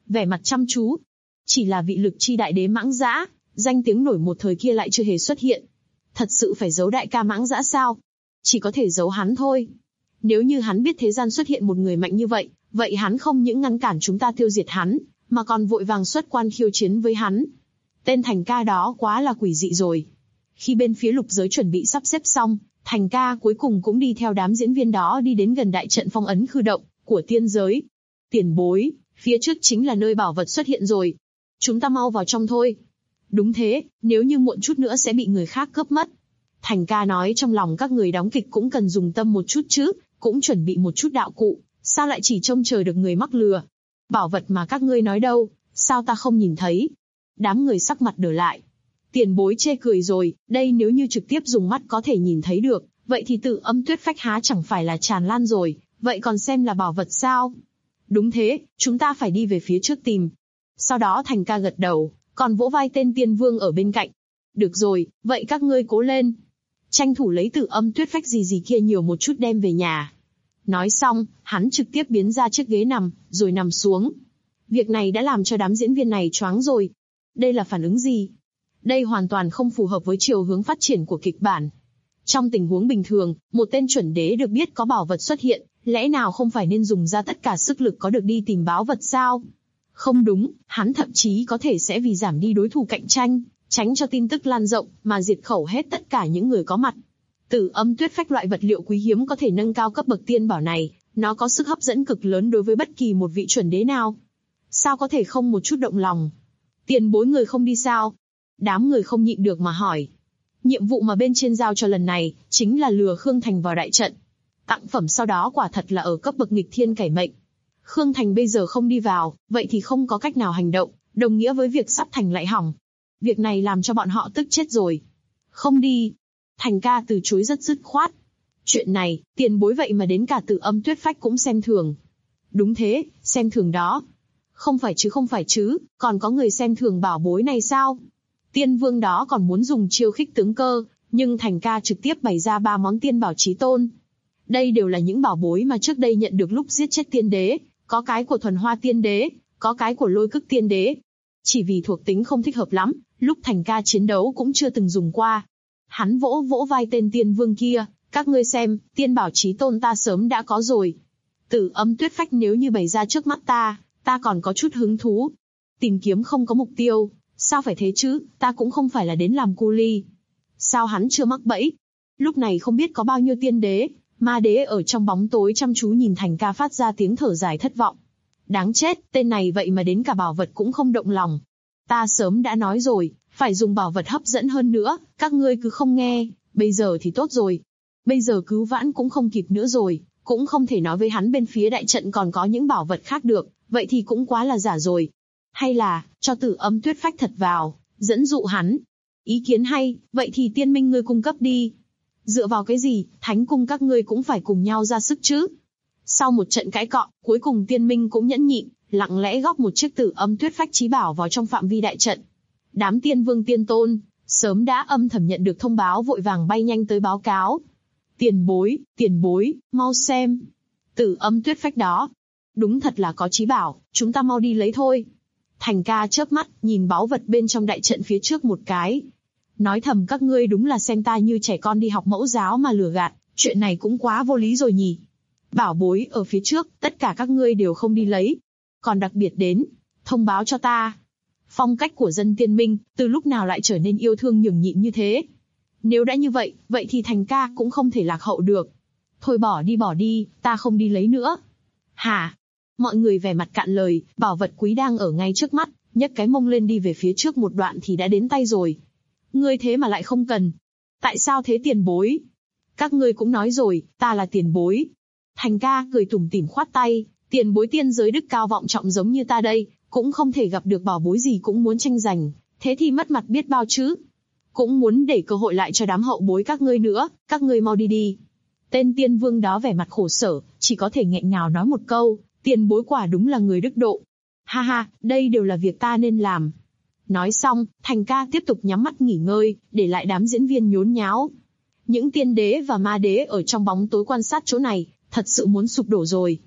vẻ mặt chăm chú. Chỉ là vị lực chi đại đế Mãng Dã, danh tiếng nổi một thời kia lại chưa hề xuất hiện. Thật sự phải giấu đại ca Mãng Dã sao? Chỉ có thể giấu hắn thôi. Nếu như hắn biết thế gian xuất hiện một người mạnh như vậy, vậy hắn không những ngăn cản chúng ta tiêu diệt hắn, mà còn vội vàng xuất quan khiêu chiến với hắn. Tên Thành ca đó quá là quỷ dị rồi. Khi bên phía lục giới chuẩn bị sắp xếp xong, Thành ca cuối cùng cũng đi theo đám diễn viên đó đi đến gần đại trận phong ấn khư động của tiên giới. Tiền bối, phía trước chính là nơi bảo vật xuất hiện rồi. Chúng ta mau vào trong thôi. Đúng thế, nếu như muộn chút nữa sẽ bị người khác cướp mất. Thành ca nói trong lòng các người đóng kịch cũng cần dùng tâm một chút chứ, cũng chuẩn bị một chút đạo cụ, sao lại chỉ trông chờ được người mắc lừa. Bảo vật mà các ngươi nói đâu, sao ta không nhìn thấy? Đám người sắc mặt đờ lại. Tiền bối chê cười rồi, đây nếu như trực tiếp dùng mắt có thể nhìn thấy được, vậy thì Tử Âm Tuyết Phách há chẳng phải là tràn lan rồi, vậy còn xem là bảo vật sao? Đúng thế, chúng ta phải đi về phía trước tìm. Sau đó Thành ca gật đầu, còn vỗ vai tên Tiên Vương ở bên cạnh. Được rồi, vậy các ngươi cố lên. Tranh thủ lấy Tử Âm Tuyết Phách gì kia nhiều một chút đem về nhà. Nói xong, hắn trực tiếp biến ra chiếc ghế nằm, rồi nằm xuống. Việc này đã làm cho đám diễn viên này choáng rồi. Đây là phản ứng gì? Đây hoàn toàn không phù hợp với chiều hướng phát triển của kịch bản. Trong tình huống bình thường, một tên chuẩn đế được biết có bảo vật xuất hiện, lẽ nào không phải nên dùng ra tất cả sức lực có được đi tìm báo vật sao? Không đúng, hắn thậm chí có thể sẽ vì giảm đi đối thủ cạnh tranh, tránh cho tin tức lan rộng, mà diệt khẩu hết tất cả những người có mặt. Tử Âm Tuyết Phách loại vật liệu quý hiếm có thể nâng cao cấp bậc tiên bảo này, nó có sức hấp dẫn cực lớn đối với bất kỳ một vị chuẩn đế nào. Sao có thể không một chút động lòng? Tiền bối người không đi sao? Đám người không nhịn được mà hỏi. Nhiệm vụ mà bên trên giao cho lần này, chính là lừa Khương Thành vào đại trận. Tặng phẩm sau đó quả thật là ở cấp bậc nghịch thiên cải mệnh. Khương Thành bây giờ không đi vào, vậy thì không có cách nào hành động, đồng nghĩa với việc sắp thành lại hỏng. Việc này làm cho bọn họ tức chết rồi. Không đi. Thành ca từ chối rất dứt khoát. Chuyện này, tiền bối vậy mà đến cả Tử Âm Tuyết Phách cũng xem thường. Đúng thế, xem thường đó. Không phải chứ, còn có người xem thường bảo bối này sao? Tiên Vương đó còn muốn dùng chiêu khích tướng cơ, nhưng Thành ca trực tiếp bày ra 3 món tiên bảo chí tôn. Đây đều là những bảo bối mà trước đây nhận được lúc giết chết tiên đế, có cái của Thuần Hoa Tiên Đế, có cái của Lôi Cức Tiên Đế. Chỉ vì thuộc tính không thích hợp lắm, lúc Thành ca chiến đấu cũng chưa từng dùng qua. Hắn vỗ vỗ vai tên Tiên Vương kia, các ngươi xem, tiên bảo chí tôn ta sớm đã có rồi. Tử Âm Tuyết Phách nếu như bày ra trước mắt ta còn có chút hứng thú. Tìm kiếm không có mục tiêu, sao phải thế chứ, ta cũng không phải là đến làm cu ly. Sao hắn chưa mắc bẫy? Lúc này không biết có bao nhiêu tiên đế, ma đế ở trong bóng tối chăm chú nhìn Thành ca phát ra tiếng thở dài thất vọng. Đáng chết, tên này vậy mà đến cả bảo vật cũng không động lòng. Ta sớm đã nói rồi, phải dùng bảo vật hấp dẫn hơn nữa, các ngươi cứ không nghe, bây giờ thì tốt rồi. Bây giờ cứu vãn cũng không kịp nữa rồi, cũng không thể nói với hắn bên phía đại trận còn có những bảo vật khác được, vậy thì cũng quá là giả rồi. Hay là, cho Tử Âm Tuyết Phách thật vào, dẫn dụ hắn. Ý kiến hay, vậy thì tiên minh ngươi cung cấp đi. Dựa vào cái gì, thánh cung các ngươi cũng phải cùng nhau ra sức chứ. Sau một trận cãi cọ, cuối cùng tiên minh cũng nhẫn nhịn, lặng lẽ góp một chiếc Tử Âm Tuyết Phách chí bảo vào trong phạm vi đại trận. Đám tiên vương tiên tôn, sớm đã âm thầm nhận được thông báo vội vàng bay nhanh tới báo cáo. Tiền bối, mau xem. Tử Âm Tuyết Phách đó. Đúng thật là có chí bảo, chúng ta mau đi lấy thôi. Thành ca chớp mắt, nhìn báu vật bên trong đại trận phía trước một cái. Nói thầm các ngươi đúng là xem ta như trẻ con đi học mẫu giáo mà lừa gạt, chuyện này cũng quá vô lý rồi nhỉ. Bảo bối ở phía trước, tất cả các ngươi đều không đi lấy. Còn đặc biệt đến, thông báo cho ta. Phong cách của dân tiên minh, từ lúc nào lại trở nên yêu thương nhường nhịn như thế? Nếu đã như vậy, vậy thì Thành ca cũng không thể lạc hậu được. Thôi bỏ đi, ta không đi lấy nữa. Hả? Mọi người vẻ mặt cạn lời, bảo vật quý đang ở ngay trước mắt, nhấc cái mông lên đi về phía trước một đoạn thì đã đến tay rồi. Ngươi thế mà lại không cần. Tại sao thế tiền bối? Các ngươi cũng nói rồi, ta là tiền bối. Thành ca cười tủm tỉm khoát tay, tiền bối tiên giới đức cao vọng trọng giống như ta đây, cũng không thể gặp được bảo bối gì cũng muốn tranh giành, thế thì mất mặt biết bao chứ. Cũng muốn để cơ hội lại cho đám hậu bối các ngươi nữa, các ngươi mau đi đi. Tên tiên vương đó vẻ mặt khổ sở, chỉ có thể nghẹn ngào nói một câu, tiền bối quả đúng là người đức độ. Ha ha, đây đều là việc ta nên làm. Nói xong, Thành ca tiếp tục nhắm mắt nghỉ ngơi, để lại đám diễn viên nhốn nháo. Những tiên đế và ma đế ở trong bóng tối quan sát chỗ này, thật sự muốn sụp đổ rồi.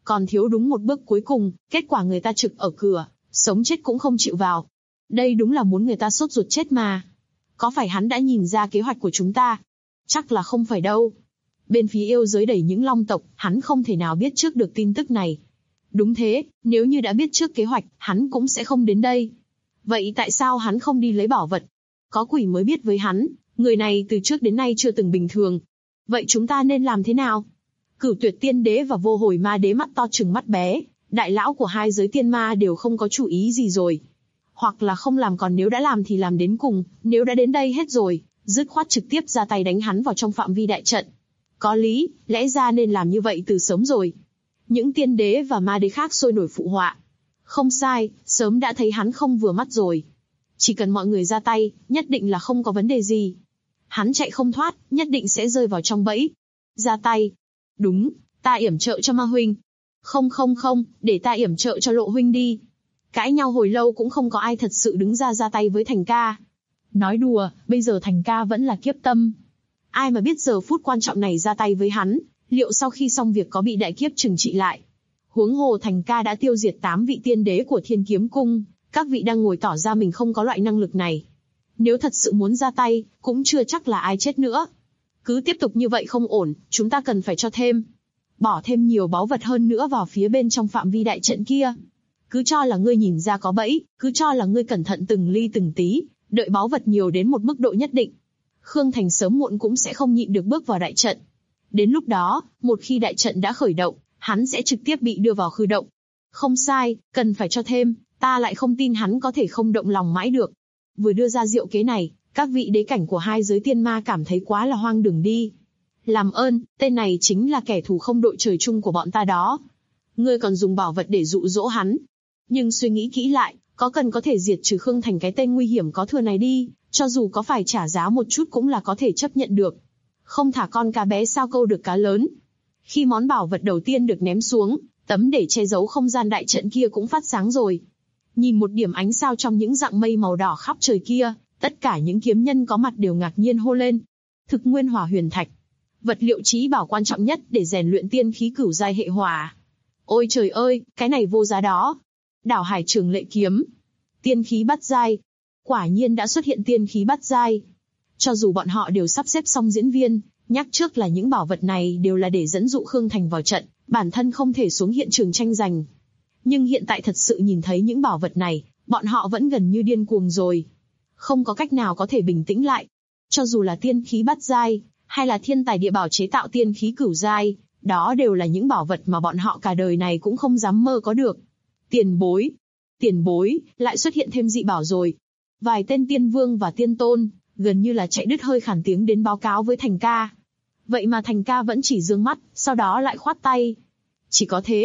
Còn thiếu đúng một bước cuối cùng, kết quả người ta trực ở cửa, sống chết cũng không chịu vào. Đây đúng là muốn người ta sốt ruột chết mà. Có phải hắn đã nhìn ra kế hoạch của chúng ta? Chắc là không phải đâu. Bên phía yêu giới đầy những long tộc, hắn không thể nào biết trước được tin tức này. Đúng thế, nếu như đã biết trước kế hoạch, hắn cũng sẽ không đến đây. Vậy tại sao hắn không đi lấy bảo vật? Có quỷ mới biết với hắn, người này từ trước đến nay chưa từng bình thường. Vậy chúng ta nên làm thế nào? Cửu Tuyệt Tiên Đế và Vô Hồi Ma Đế mắt to trừng mắt bé, đại lão của hai giới tiên ma đều không có chủ ý gì rồi. Hoặc là không làm, còn nếu đã làm thì làm đến cùng, nếu đã đến đây hết rồi, dứt khoát trực tiếp ra tay đánh hắn vào trong phạm vi đại trận. Có lý, lẽ ra nên làm như vậy từ sớm rồi. Những tiên đế và ma đế khác sôi nổi phụ họa. Không sai, sớm đã thấy hắn không vừa mắt rồi. Chỉ cần mọi người ra tay, nhất định là không có vấn đề gì. Hắn chạy không thoát, nhất định sẽ rơi vào trong bẫy. Ra tay. Đúng, ta yểm trợ cho Ma huynh. Không, để ta yểm trợ cho Lộ huynh đi. Cãi nhau hồi lâu cũng không có ai thật sự đứng ra tay với Thành ca. Nói đùa, bây giờ Thành ca vẫn là kiếp tâm. Ai mà biết giờ phút quan trọng này ra tay với hắn, liệu sau khi xong việc có bị đại kiếp trừng trị lại. Huống hồ Thành ca đã tiêu diệt 8 vị tiên đế của Thiên Kiếm Cung, các vị đang ngồi tỏ ra mình không có loại năng lực này. Nếu thật sự muốn ra tay, cũng chưa chắc là ai chết nữa. Cứ tiếp tục như vậy không ổn, chúng ta cần phải cho thêm. Bỏ thêm nhiều báu vật hơn nữa vào phía bên trong phạm vi đại trận kia. Cứ cho là ngươi nhìn ra có bẫy, cứ cho là ngươi cẩn thận từng ly từng tí, đợi báu vật nhiều đến một mức độ nhất định. Khương Thành sớm muộn cũng sẽ không nhịn được bước vào đại trận. Đến lúc đó, một khi đại trận đã khởi động, hắn sẽ trực tiếp bị đưa vào khư động. Không sai, cần phải cho thêm, ta lại không tin hắn có thể không động lòng mãi được. Vừa đưa ra diệu kế này, các vị đế cảnh của hai giới tiên ma cảm thấy quá là hoang đường đi. Làm ơn, tên này chính là kẻ thù không đội trời chung của bọn ta đó. Ngươi còn dùng bảo vật để dụ dỗ hắn. Nhưng suy nghĩ kỹ lại, có cần có thể diệt trừ Khương Thành cái tên nguy hiểm có thừa này đi, cho dù có phải trả giá một chút cũng là có thể chấp nhận được. Không thả con cá bé sao câu được cá lớn. Khi món bảo vật đầu tiên được ném xuống, tấm để che giấu không gian đại trận kia cũng phát sáng rồi. Nhìn một điểm ánh sao trong những dạng mây màu đỏ khắp trời kia, tất cả những kiếm nhân có mặt đều ngạc nhiên hô lên. Thực nguyên hỏa huyền thạch. Vật liệu chí bảo quan trọng nhất để rèn luyện tiên khí cửu giai hệ hỏa. Ôi trời ơi, cái này vô giá đó. Đảo Hải Trường Lệ kiếm. Tiên khí bát giai. Quả nhiên đã xuất hiện tiên khí bát giai. Cho dù bọn họ đều sắp xếp xong diễn viên, nhắc trước là những bảo vật này đều là để dẫn dụ Khương Thành vào trận, bản thân không thể xuống hiện trường tranh giành. Nhưng hiện tại thật sự nhìn thấy những bảo vật này, bọn họ vẫn gần như điên cuồng rồi. Không có cách nào có thể bình tĩnh lại. Cho dù là tiên khí bát giai, hay là thiên tài địa bảo chế tạo tiên khí cửu giai, đó đều là những bảo vật mà bọn họ cả đời này cũng không dám mơ có được. Tiền bối, lại xuất hiện thêm dị bảo rồi. Vài tên tiên vương và tiên tôn, gần như là chạy đứt hơi khản tiếng đến báo cáo với Thành ca. Vậy mà Thành ca vẫn chỉ dương mắt, sau đó lại khoát tay. Chỉ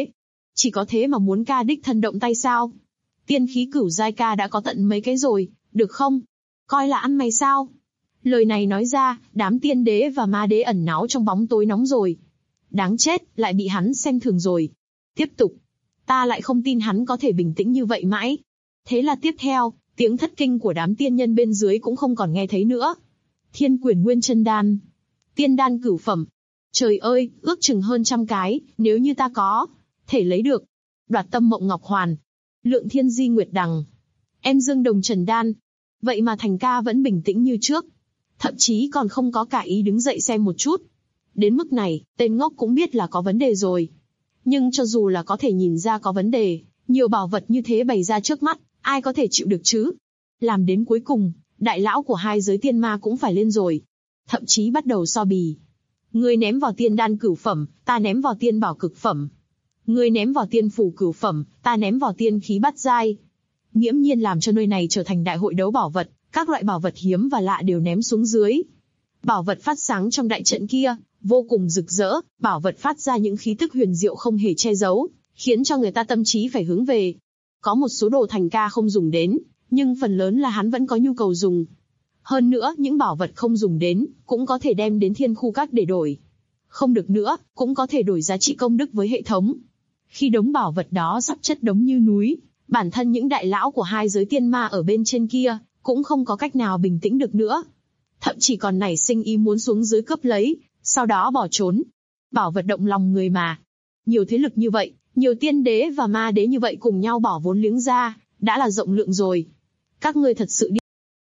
có thế mà muốn ca đích thân động tay sao? Tiên khí cửu giai ca đã có tận mấy cái rồi, được không? Coi là ăn mày sao? Lời này nói ra, đám tiên đế và ma đế ẩn náu trong bóng tối nóng rồi. Đáng chết, lại bị hắn xem thường rồi. Tiếp tục. Ta lại không tin hắn có thể bình tĩnh như vậy mãi. Thế là tiếp theo, tiếng thất kinh của đám tiên nhân bên dưới cũng không còn nghe thấy nữa. Thiên Quyền Nguyên Chân Đan. Tiên đan cửu phẩm. Trời ơi, ước chừng hơn 100 cái, nếu như ta có thể lấy được. Đoạt Tâm Mộng Ngọc Hoàn. Lượng Thiên Di Nguyệt Đằng. Em Dương Đồng Trần Đan. Vậy mà Thành ca vẫn bình tĩnh như trước. Thậm chí còn không có cả ý đứng dậy xem một chút. Đến mức này, tên ngốc cũng biết là có vấn đề rồi. Nhưng cho dù là có thể nhìn ra có vấn đề, nhiều bảo vật như thế bày ra trước mắt, ai có thể chịu được chứ? Làm đến cuối cùng, đại lão của hai giới tiên ma cũng phải lên rồi. Thậm chí bắt đầu so bì. Ngươi ném vào tiên đan cửu phẩm, ta ném vào tiên bảo cực phẩm. Ngươi ném vào tiên phủ cửu phẩm, ta ném vào tiên khí bát giai. Nghiễm nhiên làm cho nơi này trở thành đại hội đấu bảo vật, các loại bảo vật hiếm và lạ đều ném xuống dưới. Bảo vật phát sáng trong đại trận kia, vô cùng rực rỡ, bảo vật phát ra những khí tức huyền diệu không hề che giấu, khiến cho người ta tâm trí phải hướng về. Có một số đồ Thành ca không dùng đến, nhưng phần lớn là hắn vẫn có nhu cầu dùng. Hơn nữa, những bảo vật không dùng đến, cũng có thể đem đến thiên khu các để đổi. Không được nữa, cũng có thể đổi giá trị công đức với hệ thống. Khi đống bảo vật đó sắp chất đống như núi, bản thân những đại lão của hai giới tiên ma ở bên trên kia, cũng không có cách nào bình tĩnh được nữa. Thậm chí còn nảy sinh ý muốn xuống dưới cướp lấy, sau đó bỏ trốn. Bảo vật động lòng người mà. Nhiều thế lực như vậy, Nhiều tiên đế và ma đế như vậy cùng nhau bỏ vốn liếng ra, đã là rộng lượng rồi. Các ngươi thật sự đi.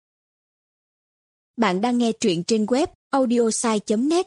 Bạn đang nghe truyện trên web audiosai.net.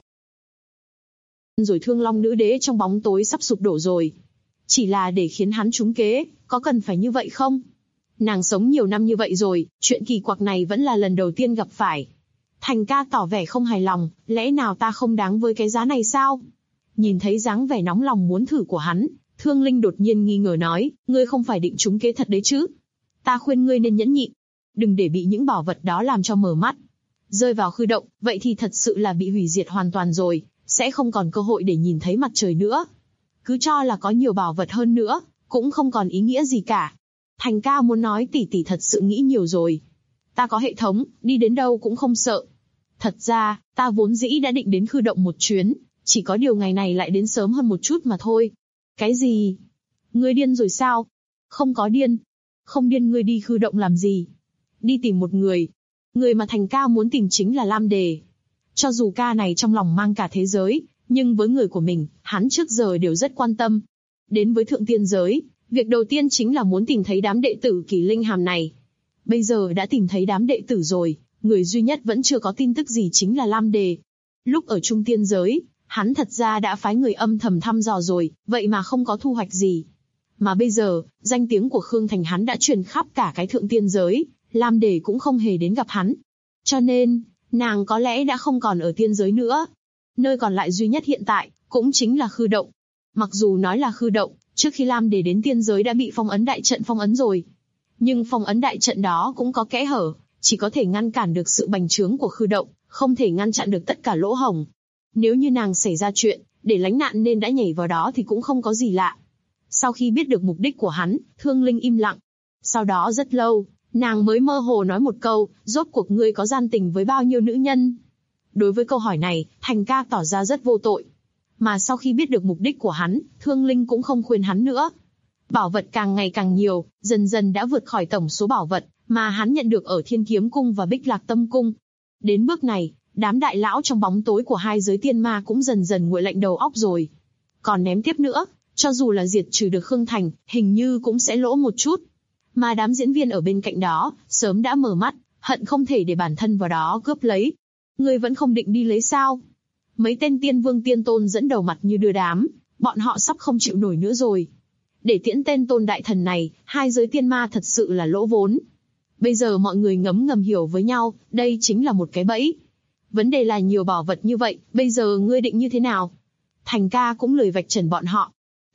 Rồi Thương Long nữ đế trong bóng tối sắp sụp đổ rồi. Chỉ là để khiến hắn trúng kế, có cần phải như vậy không? Nàng sống nhiều năm như vậy rồi, chuyện kỳ quặc này vẫn là lần đầu tiên gặp phải. Thành ca tỏ vẻ không hài lòng, lẽ nào ta không đáng với cái giá này sao? Nhìn thấy dáng vẻ nóng lòng muốn thử của hắn, Thương Linh đột nhiên nghi ngờ nói, ngươi không phải định trúng kế thật đấy chứ? Ta khuyên ngươi nên nhẫn nhịn, đừng để bị những bảo vật đó làm cho mờ mắt. Rơi vào khư động, vậy thì thật sự là bị hủy diệt hoàn toàn rồi, sẽ không còn cơ hội để nhìn thấy mặt trời nữa. Cứ cho là có nhiều bảo vật hơn nữa, cũng không còn ý nghĩa gì cả. Thành ca muốn nói tỷ tỷ thật sự nghĩ nhiều rồi. Ta có hệ thống, đi đến đâu cũng không sợ. Thật ra, ta vốn dĩ đã định đến khư động một chuyến, chỉ có điều ngày này lại đến sớm hơn một chút mà thôi. Cái gì? Ngươi điên rồi sao? Không có điên. Không điên ngươi đi khư động làm gì? Đi tìm một người. Người mà Thành ca muốn tìm chính là Lam Đề. Cho dù ca này trong lòng mang cả thế giới, nhưng với người của mình, hắn trước giờ đều rất quan tâm. Đến với thượng tiên giới, việc đầu tiên chính là muốn tìm thấy đám đệ tử Kỳ Linh Hàm này. Bây giờ đã tìm thấy đám đệ tử rồi, người duy nhất vẫn chưa có tin tức gì chính là Lam Đề. Lúc ở trung tiên giới, hắn thật ra đã phái người âm thầm thăm dò rồi, vậy mà không có thu hoạch gì. Mà bây giờ, danh tiếng của Khương Thành hắn đã truyền khắp cả cái thượng tiên giới, Lam Đề cũng không hề đến gặp hắn. Cho nên, nàng có lẽ đã không còn ở tiên giới nữa. Nơi còn lại duy nhất hiện tại, cũng chính là khư động. Mặc dù nói là khư động, trước khi Lam Đề đến tiên giới đã bị phong ấn đại trận phong ấn rồi. Nhưng phong ấn đại trận đó cũng có kẽ hở, chỉ có thể ngăn cản được sự bành trướng của khư động, không thể ngăn chặn được tất cả lỗ hổng. Nếu như nàng xảy ra chuyện, để lánh nạn nên đã nhảy vào đó thì cũng không có gì lạ. Sau khi biết được mục đích của hắn, Thương Linh im lặng. Sau đó rất lâu, nàng mới mơ hồ nói một câu, rốt cuộc ngươi có gian tình với bao nhiêu nữ nhân? Đối với câu hỏi này, Thành ca tỏ ra rất vô tội. Mà sau khi biết được mục đích của hắn, Thương Linh cũng không khuyên hắn nữa. Bảo vật càng ngày càng nhiều, dần dần đã vượt khỏi tổng số bảo vật mà hắn nhận được ở Thiên Kiếm Cung và Bích Lạc Tâm Cung. Đến bước này, đám đại lão trong bóng tối của hai giới tiên ma cũng dần dần nguội lạnh đầu óc rồi. Còn ném tiếp nữa, cho dù là diệt trừ được Khương Thành, hình như cũng sẽ lỗ một chút. Mà đám diễn viên ở bên cạnh đó, sớm đã mở mắt, hận không thể để bản thân vào đó cướp lấy. Ngươi vẫn không định đi lấy sao? Mấy tên tiên vương tiên tôn dẫn đầu mặt như đưa đám, bọn họ sắp không chịu nổi nữa rồi. Để tiễn tên tôn đại thần này, hai giới tiên ma thật sự là lỗ vốn. Bây giờ mọi người ngấm ngầm hiểu với nhau, đây chính là một cái bẫy. Vấn đề là nhiều bảo vật như vậy, bây giờ ngươi định như thế nào? Thành ca cũng lười vạch trần bọn họ.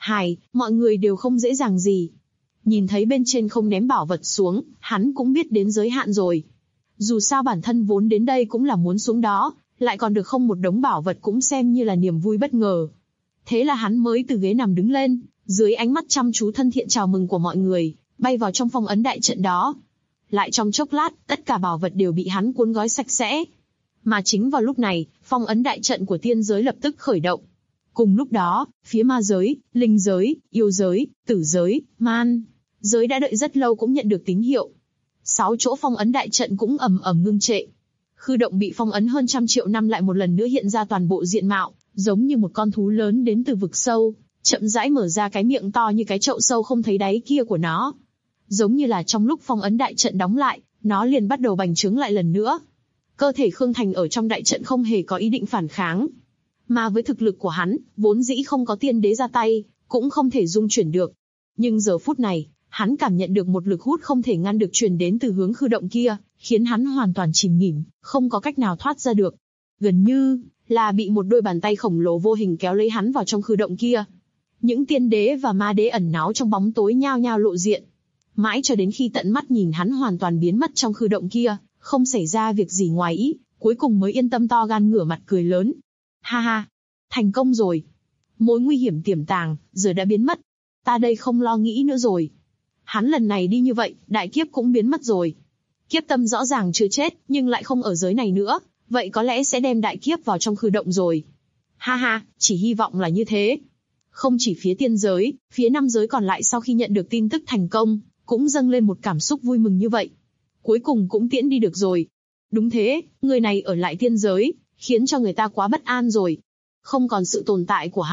Mọi người đều không dễ dàng gì. Nhìn thấy bên trên không ném bảo vật xuống, hắn cũng biết đến giới hạn rồi. Dù sao bản thân vốn đến đây cũng là muốn xuống đó, lại còn được không một đống bảo vật cũng xem như là niềm vui bất ngờ. Thế là hắn mới từ ghế nằm đứng lên, dưới ánh mắt chăm chú thân thiện chào mừng của mọi người, bay vào trong phong ấn đại trận đó. Lại trong chốc lát, tất cả bảo vật đều bị hắn cuốn gói sạch sẽ. Mà chính vào lúc này, phong ấn đại trận của tiên giới lập tức khởi động. Cùng lúc đó, phía ma giới, linh giới, yêu giới, tử giới, man giới đã đợi rất lâu cũng nhận được tín hiệu. 6 chỗ phong ấn đại trận cũng ầm ầm ngưng trệ. Khư động bị phong ấn hơn 100 triệu năm lại một lần nữa hiện ra toàn bộ diện mạo, giống như một con thú lớn đến từ vực sâu, chậm rãi mở ra cái miệng to như cái chậu sâu không thấy đáy kia của nó. Giống như là trong lúc phong ấn đại trận đóng lại, nó liền bắt đầu bành trướng lại lần nữa. Cơ thể Khương Thành ở trong đại trận không hề có ý định phản kháng. Mà với thực lực của hắn, vốn dĩ không có tiên đế ra tay, cũng không thể dung chuyển được. Nhưng giờ phút này, hắn cảm nhận được một lực hút không thể ngăn được truyền đến từ hướng khư động kia, khiến hắn hoàn toàn chìm nghỉm, không có cách nào thoát ra được. Gần như là bị một đôi bàn tay khổng lồ vô hình kéo lấy hắn vào trong khư động kia. Những tiên đế và ma đế ẩn náu trong bóng tối nhao nhao lộ diện. Mãi cho đến khi tận mắt nhìn hắn hoàn toàn biến mất trong khư động kia, không xảy ra việc gì ngoài ý, cuối cùng mới yên tâm to gan ngửa mặt cười lớn. Ha ha, thành công rồi. Mối nguy hiểm tiềm tàng, giờ đã biến mất. Ta đây không lo nghĩ nữa rồi. Hắn lần này đi như vậy, đại kiếp cũng biến mất rồi. Kiếp tâm rõ ràng chưa chết, nhưng lại không ở giới này nữa, vậy có lẽ sẽ đem đại kiếp vào trong khư động rồi. Ha ha, chỉ hy vọng là như thế. Không chỉ phía tiên giới, phía năm giới còn lại sau khi nhận được tin tức thành công, cũng dâng lên một cảm xúc vui mừng như vậy. Cuối cùng cũng tiễn đi được rồi. Đúng thế, người này ở lại tiên giới, khiến cho người ta quá bất an rồi. Không còn sự tồn tại của hắn,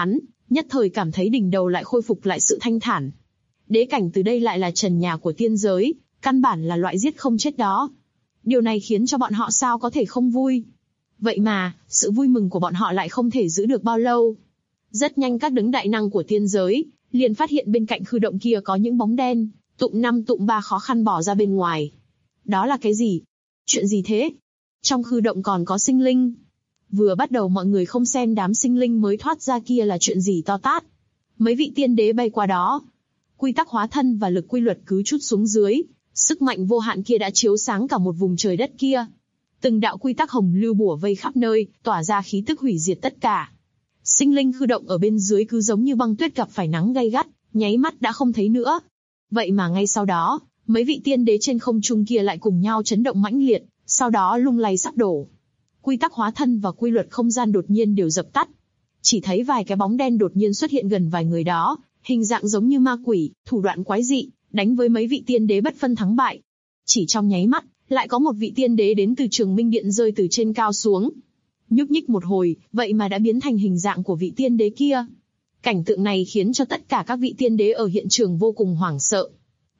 Nhất thời cảm thấy đỉnh đầu lại khôi phục lại sự thanh thản. Đế cảnh từ đây lại là trần nhà của tiên giới, căn bản là loại giết không chết đó. Điều này khiến cho bọn họ sao có thể không vui. Vậy mà, sự vui mừng của bọn họ lại không thể giữ được bao lâu. Rất nhanh các đấng đại năng của tiên giới liền phát hiện bên cạnh khư động kia có những bóng đen, tụm 5 tụm 3 khó khăn bỏ ra bên ngoài. Đó là cái gì? Chuyện gì thế? Trong khư động còn có sinh linh. Vừa bắt đầu mọi người không xem đám sinh linh mới thoát ra kia là chuyện gì to tát. Mấy vị tiên đế bay qua đó. Quy tắc hóa thân và lực quy luật cứ trút xuống dưới. Sức mạnh vô hạn kia đã chiếu sáng cả một vùng trời đất kia. Từng đạo quy tắc hồng lưu bủa vây khắp nơi, tỏa ra khí tức hủy diệt tất cả. Sinh linh khư động ở bên dưới cứ giống như băng tuyết gặp phải nắng gay gắt, nháy mắt đã không thấy nữa. Vậy mà ngay sau đó, mấy vị tiên đế trên không trung kia lại cùng nhau chấn động mãnh liệt, sau đó lung lay sắp đổ. Quy tắc hóa thân và quy luật không gian đột nhiên đều dập tắt. Chỉ thấy vài cái bóng đen đột nhiên xuất hiện gần vài người đó, hình dạng giống như ma quỷ, thủ đoạn quái dị, đánh với mấy vị tiên đế bất phân thắng bại. Chỉ trong nháy mắt, lại có một vị tiên đế đến từ Trường Minh Điện rơi từ trên cao xuống. Nhúc nhích một hồi, vậy mà đã biến thành hình dạng của vị tiên đế kia. Cảnh tượng này khiến cho tất cả các vị tiên đế ở hiện trường vô cùng hoảng sợ.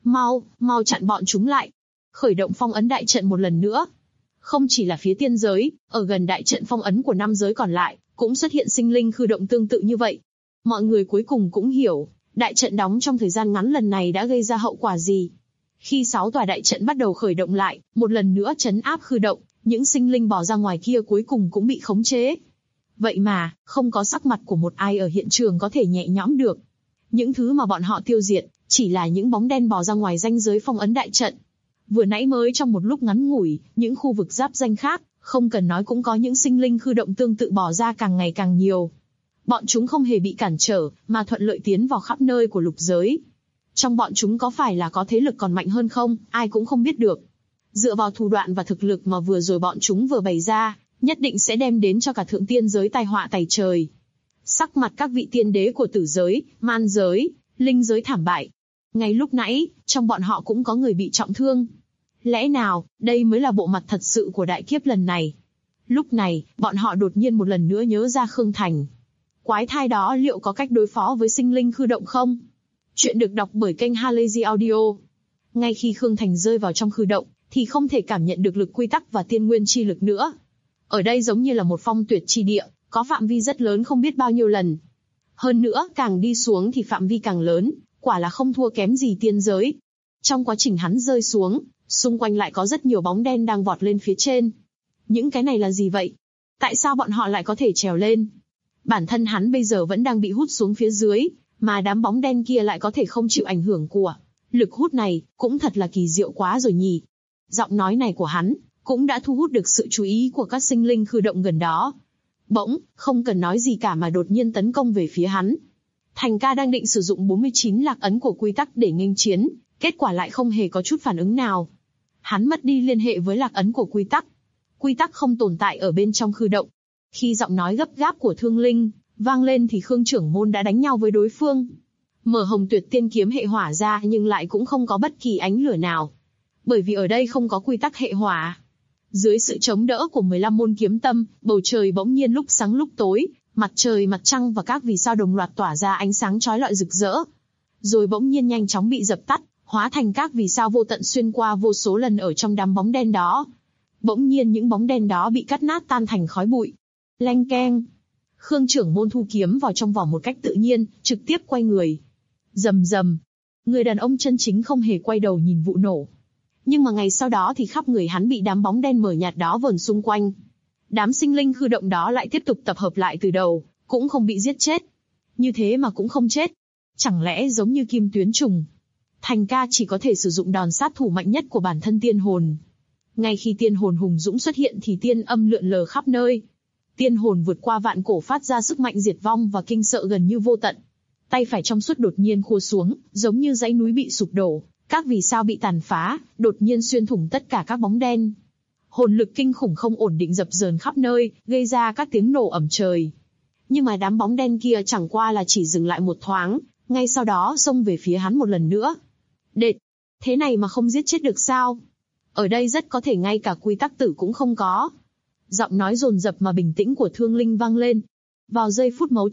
Mau chặn bọn chúng lại. Khởi động phong ấn đại trận một lần nữa. Không chỉ là phía tiên giới, ở gần đại trận phong ấn của 5 giới còn lại, cũng xuất hiện sinh linh khư động tương tự như vậy. Mọi người cuối cùng cũng hiểu, đại trận đóng trong thời gian ngắn lần này đã gây ra hậu quả gì. Khi 6 tòa đại trận bắt đầu khởi động lại, một lần nữa trấn áp khư động, những sinh linh bỏ ra ngoài kia cuối cùng cũng bị khống chế. Vậy mà, không có sắc mặt của một ai ở hiện trường có thể nhẹ nhõm được. Những thứ mà bọn họ tiêu diệt, chỉ là những bóng đen bò ra ngoài ranh giới phong ấn đại trận. Vừa nãy mới trong một lúc ngắn ngủi, những khu vực giáp danh khác, không cần nói cũng có những sinh linh khư động tương tự bò ra càng ngày càng nhiều. Bọn chúng không hề bị cản trở, mà thuận lợi tiến vào khắp nơi của lục giới. Trong bọn chúng có phải là có thế lực còn mạnh hơn không, ai cũng không biết được. Dựa vào thủ đoạn và thực lực mà vừa rồi bọn chúng vừa bày ra, nhất định sẽ đem đến cho cả thượng tiên giới tai họa tày trời. Sắc mặt các vị tiên đế của tử giới, man giới, linh giới thảm bại. Ngay lúc nãy, trong bọn họ cũng có người bị trọng thương. Lẽ nào, đây mới là bộ mặt thật sự của đại kiếp lần này? Lúc này, bọn họ đột nhiên một lần nữa nhớ ra Khương Thành. Quái thai đó liệu có cách đối phó với sinh linh khư động không? Chuyện được đọc bởi kênh Halazy Audio. Ngay khi Khương Thành rơi vào trong khư động, thì không thể cảm nhận được lực quy tắc và tiên nguyên chi lực nữa. Ở đây giống như là một phong tuyệt chi địa, có phạm vi rất lớn không biết bao nhiêu lần. Hơn nữa, càng đi xuống thì phạm vi càng lớn, quả là không thua kém gì tiên giới. Trong quá trình hắn rơi xuống, xung quanh lại có rất nhiều bóng đen đang vọt lên phía trên. Những cái này là gì vậy? Tại sao bọn họ lại có thể trèo lên? Bản thân hắn bây giờ vẫn đang bị hút xuống phía dưới, mà đám bóng đen kia lại có thể không chịu ảnh hưởng của lực hút này, cũng thật là kỳ diệu quá rồi nhỉ. Giọng nói này của hắn cũng đã thu hút được sự chú ý của các sinh linh khư động gần đó. Bỗng, không cần nói gì cả mà đột nhiên tấn công về phía hắn. Thành ca đang định sử dụng 49 lạc ấn của quy tắc để nghênh chiến, kết quả lại không hề có chút phản ứng nào. Hắn mất đi liên hệ với lạc ấn của quy tắc. Quy tắc không tồn tại ở bên trong khư động. Khi giọng nói gấp gáp của Thương Linh vang lên thì Khương trưởng môn đã đánh nhau với đối phương. Mở Hồng Tuyệt Tiên kiếm hệ hỏa ra nhưng lại cũng không có bất kỳ ánh lửa nào. Bởi vì ở đây không có quy tắc hệ hỏa. Dưới sự chống đỡ của 15 môn kiếm tâm, bầu trời bỗng nhiên lúc sáng lúc tối, mặt trời mặt trăng và các vì sao đồng loạt tỏa ra ánh sáng chói lọi rực rỡ. Rồi bỗng nhiên nhanh chóng bị dập tắt, hóa thành các vì sao vô tận xuyên qua vô số lần ở trong đám bóng đen đó. Bỗng nhiên những bóng đen đó bị cắt nát tan thành khói bụi. Leng keng. Khương trưởng môn thu kiếm vào trong vỏ một cách tự nhiên, trực tiếp quay người. Rầm rầm. Người đàn ông chân chính không hề quay đầu nhìn vụ nổ. Nhưng mà ngày sau đó thì khắp người hắn bị đám bóng đen mờ nhạt đó vờn xung quanh. Đám sinh linh khư động đó lại tiếp tục tập hợp lại từ đầu, cũng không bị giết chết. Như thế mà cũng không chết. Chẳng lẽ giống như Kim Tuyến Trùng? Thành ca chỉ có thể sử dụng đòn sát thủ mạnh nhất của bản thân tiên hồn. Ngay khi tiên hồn hùng dũng xuất hiện thì tiên âm lượn lờ khắp nơi. Tiên hồn vượt qua vạn cổ phát ra sức mạnh diệt vong và kinh sợ gần như vô tận. Tay phải trong suốt đột nhiên khua xuống, giống như dãy núi bị sụp đổ, các vì sao bị tàn phá, đột nhiên xuyên thủng tất cả các bóng đen. Hồn lực kinh khủng không ổn định dập dờn khắp nơi, gây ra các tiếng nổ ầm trời. Nhưng mà đám bóng đen kia chẳng qua là chỉ dừng lại một thoáng, ngay sau đó xông về phía hắn một lần nữa. Đệt, thế này mà không giết chết được sao? Ở đây rất có thể ngay cả quy tắc tử cũng không có. Giọng nói dồn dập mà bình tĩnh của Thương Linh vang lên. Vào giây phút mấu chốt,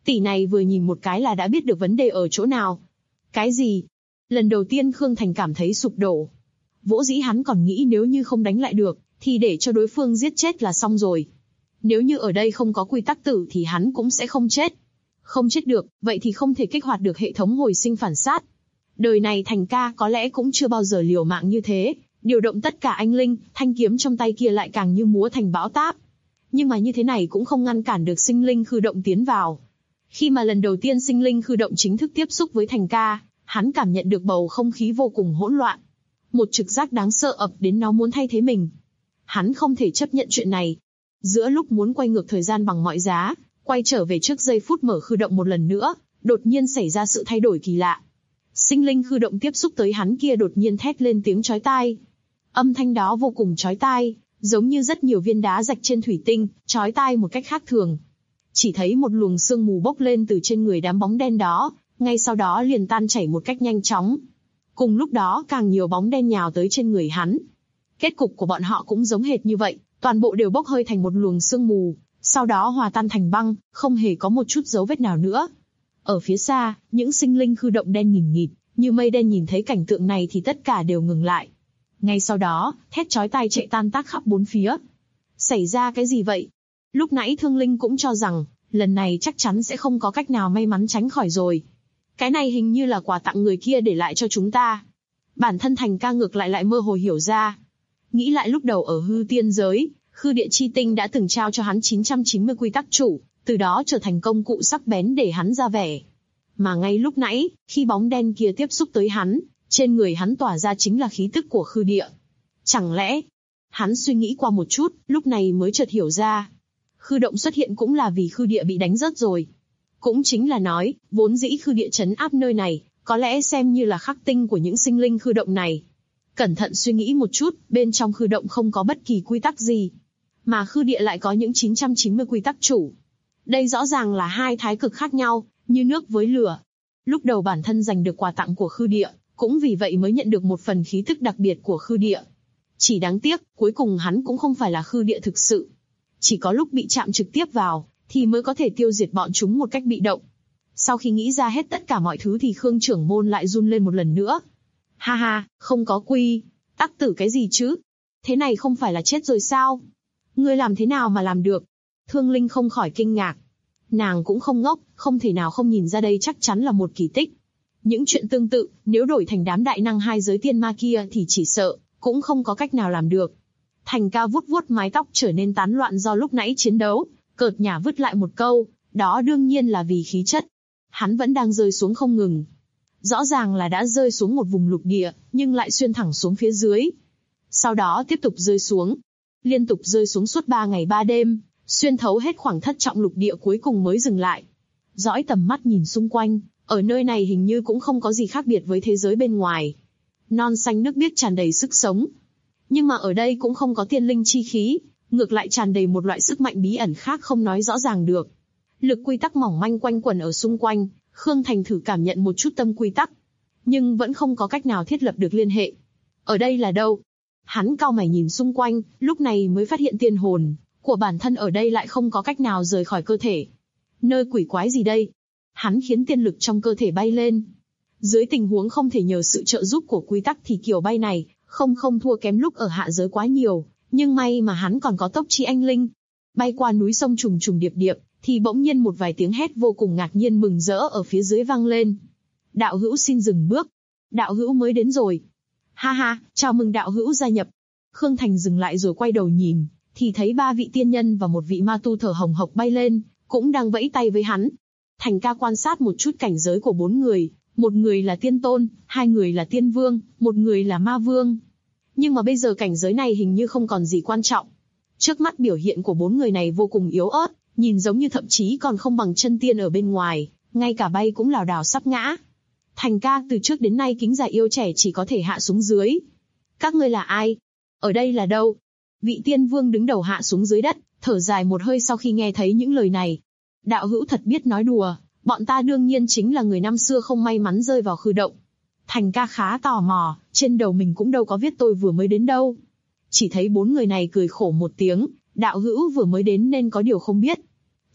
Tỷ này vừa nhìn một cái là đã biết được vấn đề ở chỗ nào. Cái gì? Lần đầu tiên Khương Thành cảm thấy sụp đổ. Vỗ dĩ hắn còn nghĩ nếu như không đánh lại được, thì để cho đối phương giết chết là xong rồi. Nếu như ở đây không có quy tắc tử thì hắn cũng sẽ không chết. Không chết được, vậy thì không thể kích hoạt được hệ thống hồi sinh phản sát. Đời này Thành ca có lẽ cũng chưa bao giờ liều mạng như thế, điều động tất cả anh linh, thanh kiếm trong tay kia lại càng như múa thành bão táp. Nhưng mà như thế này cũng không ngăn cản được sinh linh khư động tiến vào. Khi mà lần đầu tiên sinh linh khư động chính thức tiếp xúc với Thành ca, hắn cảm nhận được bầu không khí vô cùng hỗn loạn. Một trực giác đáng sợ ập đến, nó muốn thay thế mình. Hắn không thể chấp nhận chuyện này. Giữa lúc muốn quay ngược thời gian bằng mọi giá, quay trở về trước giây phút mở khư động một lần nữa, đột nhiên xảy ra sự thay đổi kỳ lạ. Sinh linh khư động tiếp xúc tới hắn kia đột nhiên thét lên tiếng chói tai. Âm thanh đó vô cùng chói tai, giống như rất nhiều viên đá rạch trên thủy tinh, chói tai một cách khác thường. Chỉ thấy một luồng sương mù bốc lên từ trên người đám bóng đen đó, ngay sau đó liền tan chảy một cách nhanh chóng. Cùng lúc đó càng nhiều bóng đen nhào tới trên người hắn. Kết cục của bọn họ cũng giống hệt như vậy, toàn bộ đều bốc hơi thành một luồng sương mù, sau đó hòa tan thành băng, không hề có một chút dấu vết nào nữa. Ở phía xa, những sinh linh khư động đen nghìn nghịt, như mây đen nhìn thấy cảnh tượng này thì tất cả đều ngừng lại. Ngay sau đó, thét chói tai chạy tan tác khắp bốn phía. Xảy ra cái gì vậy? Lúc nãy Thương Linh cũng cho rằng, lần này chắc chắn sẽ không có cách nào may mắn tránh khỏi rồi. Cái này hình như là quà tặng người kia để lại cho chúng ta. Bản thân Thành ca ngược lại mơ hồ hiểu ra. Nghĩ lại lúc đầu ở hư tiên giới, Khư Địa Chi Tinh đã từng trao cho hắn 990 quy tắc chủ, từ đó trở thành công cụ sắc bén để hắn ra vẻ. Mà ngay lúc nãy, khi bóng đen kia tiếp xúc tới hắn, trên người hắn tỏa ra chính là khí tức của Khư Địa. Chẳng lẽ, hắn suy nghĩ qua một chút, lúc này mới chợt hiểu ra. Khư động xuất hiện cũng là vì Khư Địa bị đánh rớt rồi. Cũng chính là nói, vốn dĩ Khư Địa trấn áp nơi này, có lẽ xem như là khắc tinh của những sinh linh khư động này. Cẩn thận suy nghĩ một chút, bên trong khư động không có bất kỳ quy tắc gì. Mà Khư Địa lại có những 990 quy tắc chủ. Đây rõ ràng là hai thái cực khác nhau, như nước với lửa. Lúc đầu bản thân giành được quà tặng của Khư Địa, cũng vì vậy mới nhận được một phần khí tức đặc biệt của Khư Địa. Chỉ đáng tiếc, cuối cùng hắn cũng không phải là Khư Địa thực sự. Chỉ có lúc bị chạm trực tiếp vào, thì mới có thể tiêu diệt bọn chúng một cách bị động. Sau khi nghĩ ra hết tất cả mọi thứ thì Khương trưởng môn lại run lên một lần nữa. Ha ha, không có quy tắc tử cái gì chứ? Thế này không phải là chết rồi sao? Ngươi làm thế nào mà làm được? Thương Linh không khỏi kinh ngạc. Nàng cũng không ngốc, không thể nào không nhìn ra đây chắc chắn là một kỳ tích. Những chuyện tương tự, nếu đổi thành đám đại năng hai giới tiên ma kia thì chỉ sợ, cũng không có cách nào làm được. Thành ca vuốt vuốt mái tóc trở nên tán loạn do lúc nãy chiến đấu, cợt nhả vứt lại một câu, đó đương nhiên là vì khí chất. Hắn vẫn đang rơi xuống không ngừng. Rõ ràng là đã rơi xuống một vùng lục địa, nhưng lại xuyên thẳng xuống phía dưới. Sau đó tiếp tục rơi xuống. Liên tục rơi xuống suốt 3 ngày 3 đêm, xuyên thấu hết khoảng thất trọng lục địa cuối cùng mới dừng lại. Dõi tầm mắt nhìn xung quanh, ở nơi này hình như cũng không có gì khác biệt với thế giới bên ngoài. Non xanh nước biếc tràn đầy sức sống. Nhưng mà ở đây cũng không có tiên linh chi khí, ngược lại tràn đầy một loại sức mạnh bí ẩn khác không nói rõ ràng được. Lực quy tắc mỏng manh quanh quẩn ở xung quanh, Khương Thành thử cảm nhận một chút tâm quy tắc, nhưng vẫn không có cách nào thiết lập được liên hệ. Ở đây là đâu? Hắn cau mày nhìn xung quanh, lúc này mới phát hiện tiên hồn của bản thân ở đây lại không có cách nào rời khỏi cơ thể. Nơi quỷ quái gì đây? Hắn khiến tiên lực trong cơ thể bay lên. Dưới tình huống không thể nhờ sự trợ giúp của quy tắc thì kiểu bay này không thua kém lúc ở hạ giới quá nhiều, nhưng may mà hắn còn có tốc chi anh linh. Bay qua núi sông trùng trùng điệp điệp, thì bỗng nhiên một vài tiếng hét vô cùng ngạc nhiên mừng rỡ ở phía dưới vang lên. Đạo hữu xin dừng bước. Đạo hữu mới đến rồi. Ha ha, chào mừng đạo hữu gia nhập. Khương Thành dừng lại rồi quay đầu nhìn, thì thấy 3 vị tiên nhân và một vị ma tu thở hồng hộc bay lên, cũng đang vẫy tay với hắn. Thành ca quan sát một chút cảnh giới của 4 người, một người là tiên tôn, 2 người là tiên vương, một người là ma vương. Nhưng mà bây giờ cảnh giới này hình như không còn gì quan trọng. Trước mắt biểu hiện của 4 người này vô cùng yếu ớt, nhìn giống như thậm chí còn không bằng chân tiên ở bên ngoài, ngay cả bay cũng lảo đảo sắp ngã. Thành ca từ trước đến nay kính già yêu trẻ chỉ có thể hạ xuống dưới. Các ngươi là ai? Ở đây là đâu? Vị tiên vương đứng đầu hạ xuống dưới đất, thở dài một hơi sau khi nghe thấy những lời này. Đạo hữu thật biết nói đùa, bọn ta đương nhiên chính là người năm xưa không may mắn rơi vào khư động. Thành ca khá tò mò, trên đầu mình cũng đâu có viết tôi vừa mới đến đâu. Chỉ thấy 4 người này cười khổ một tiếng, đạo hữu vừa mới đến nên có điều không biết.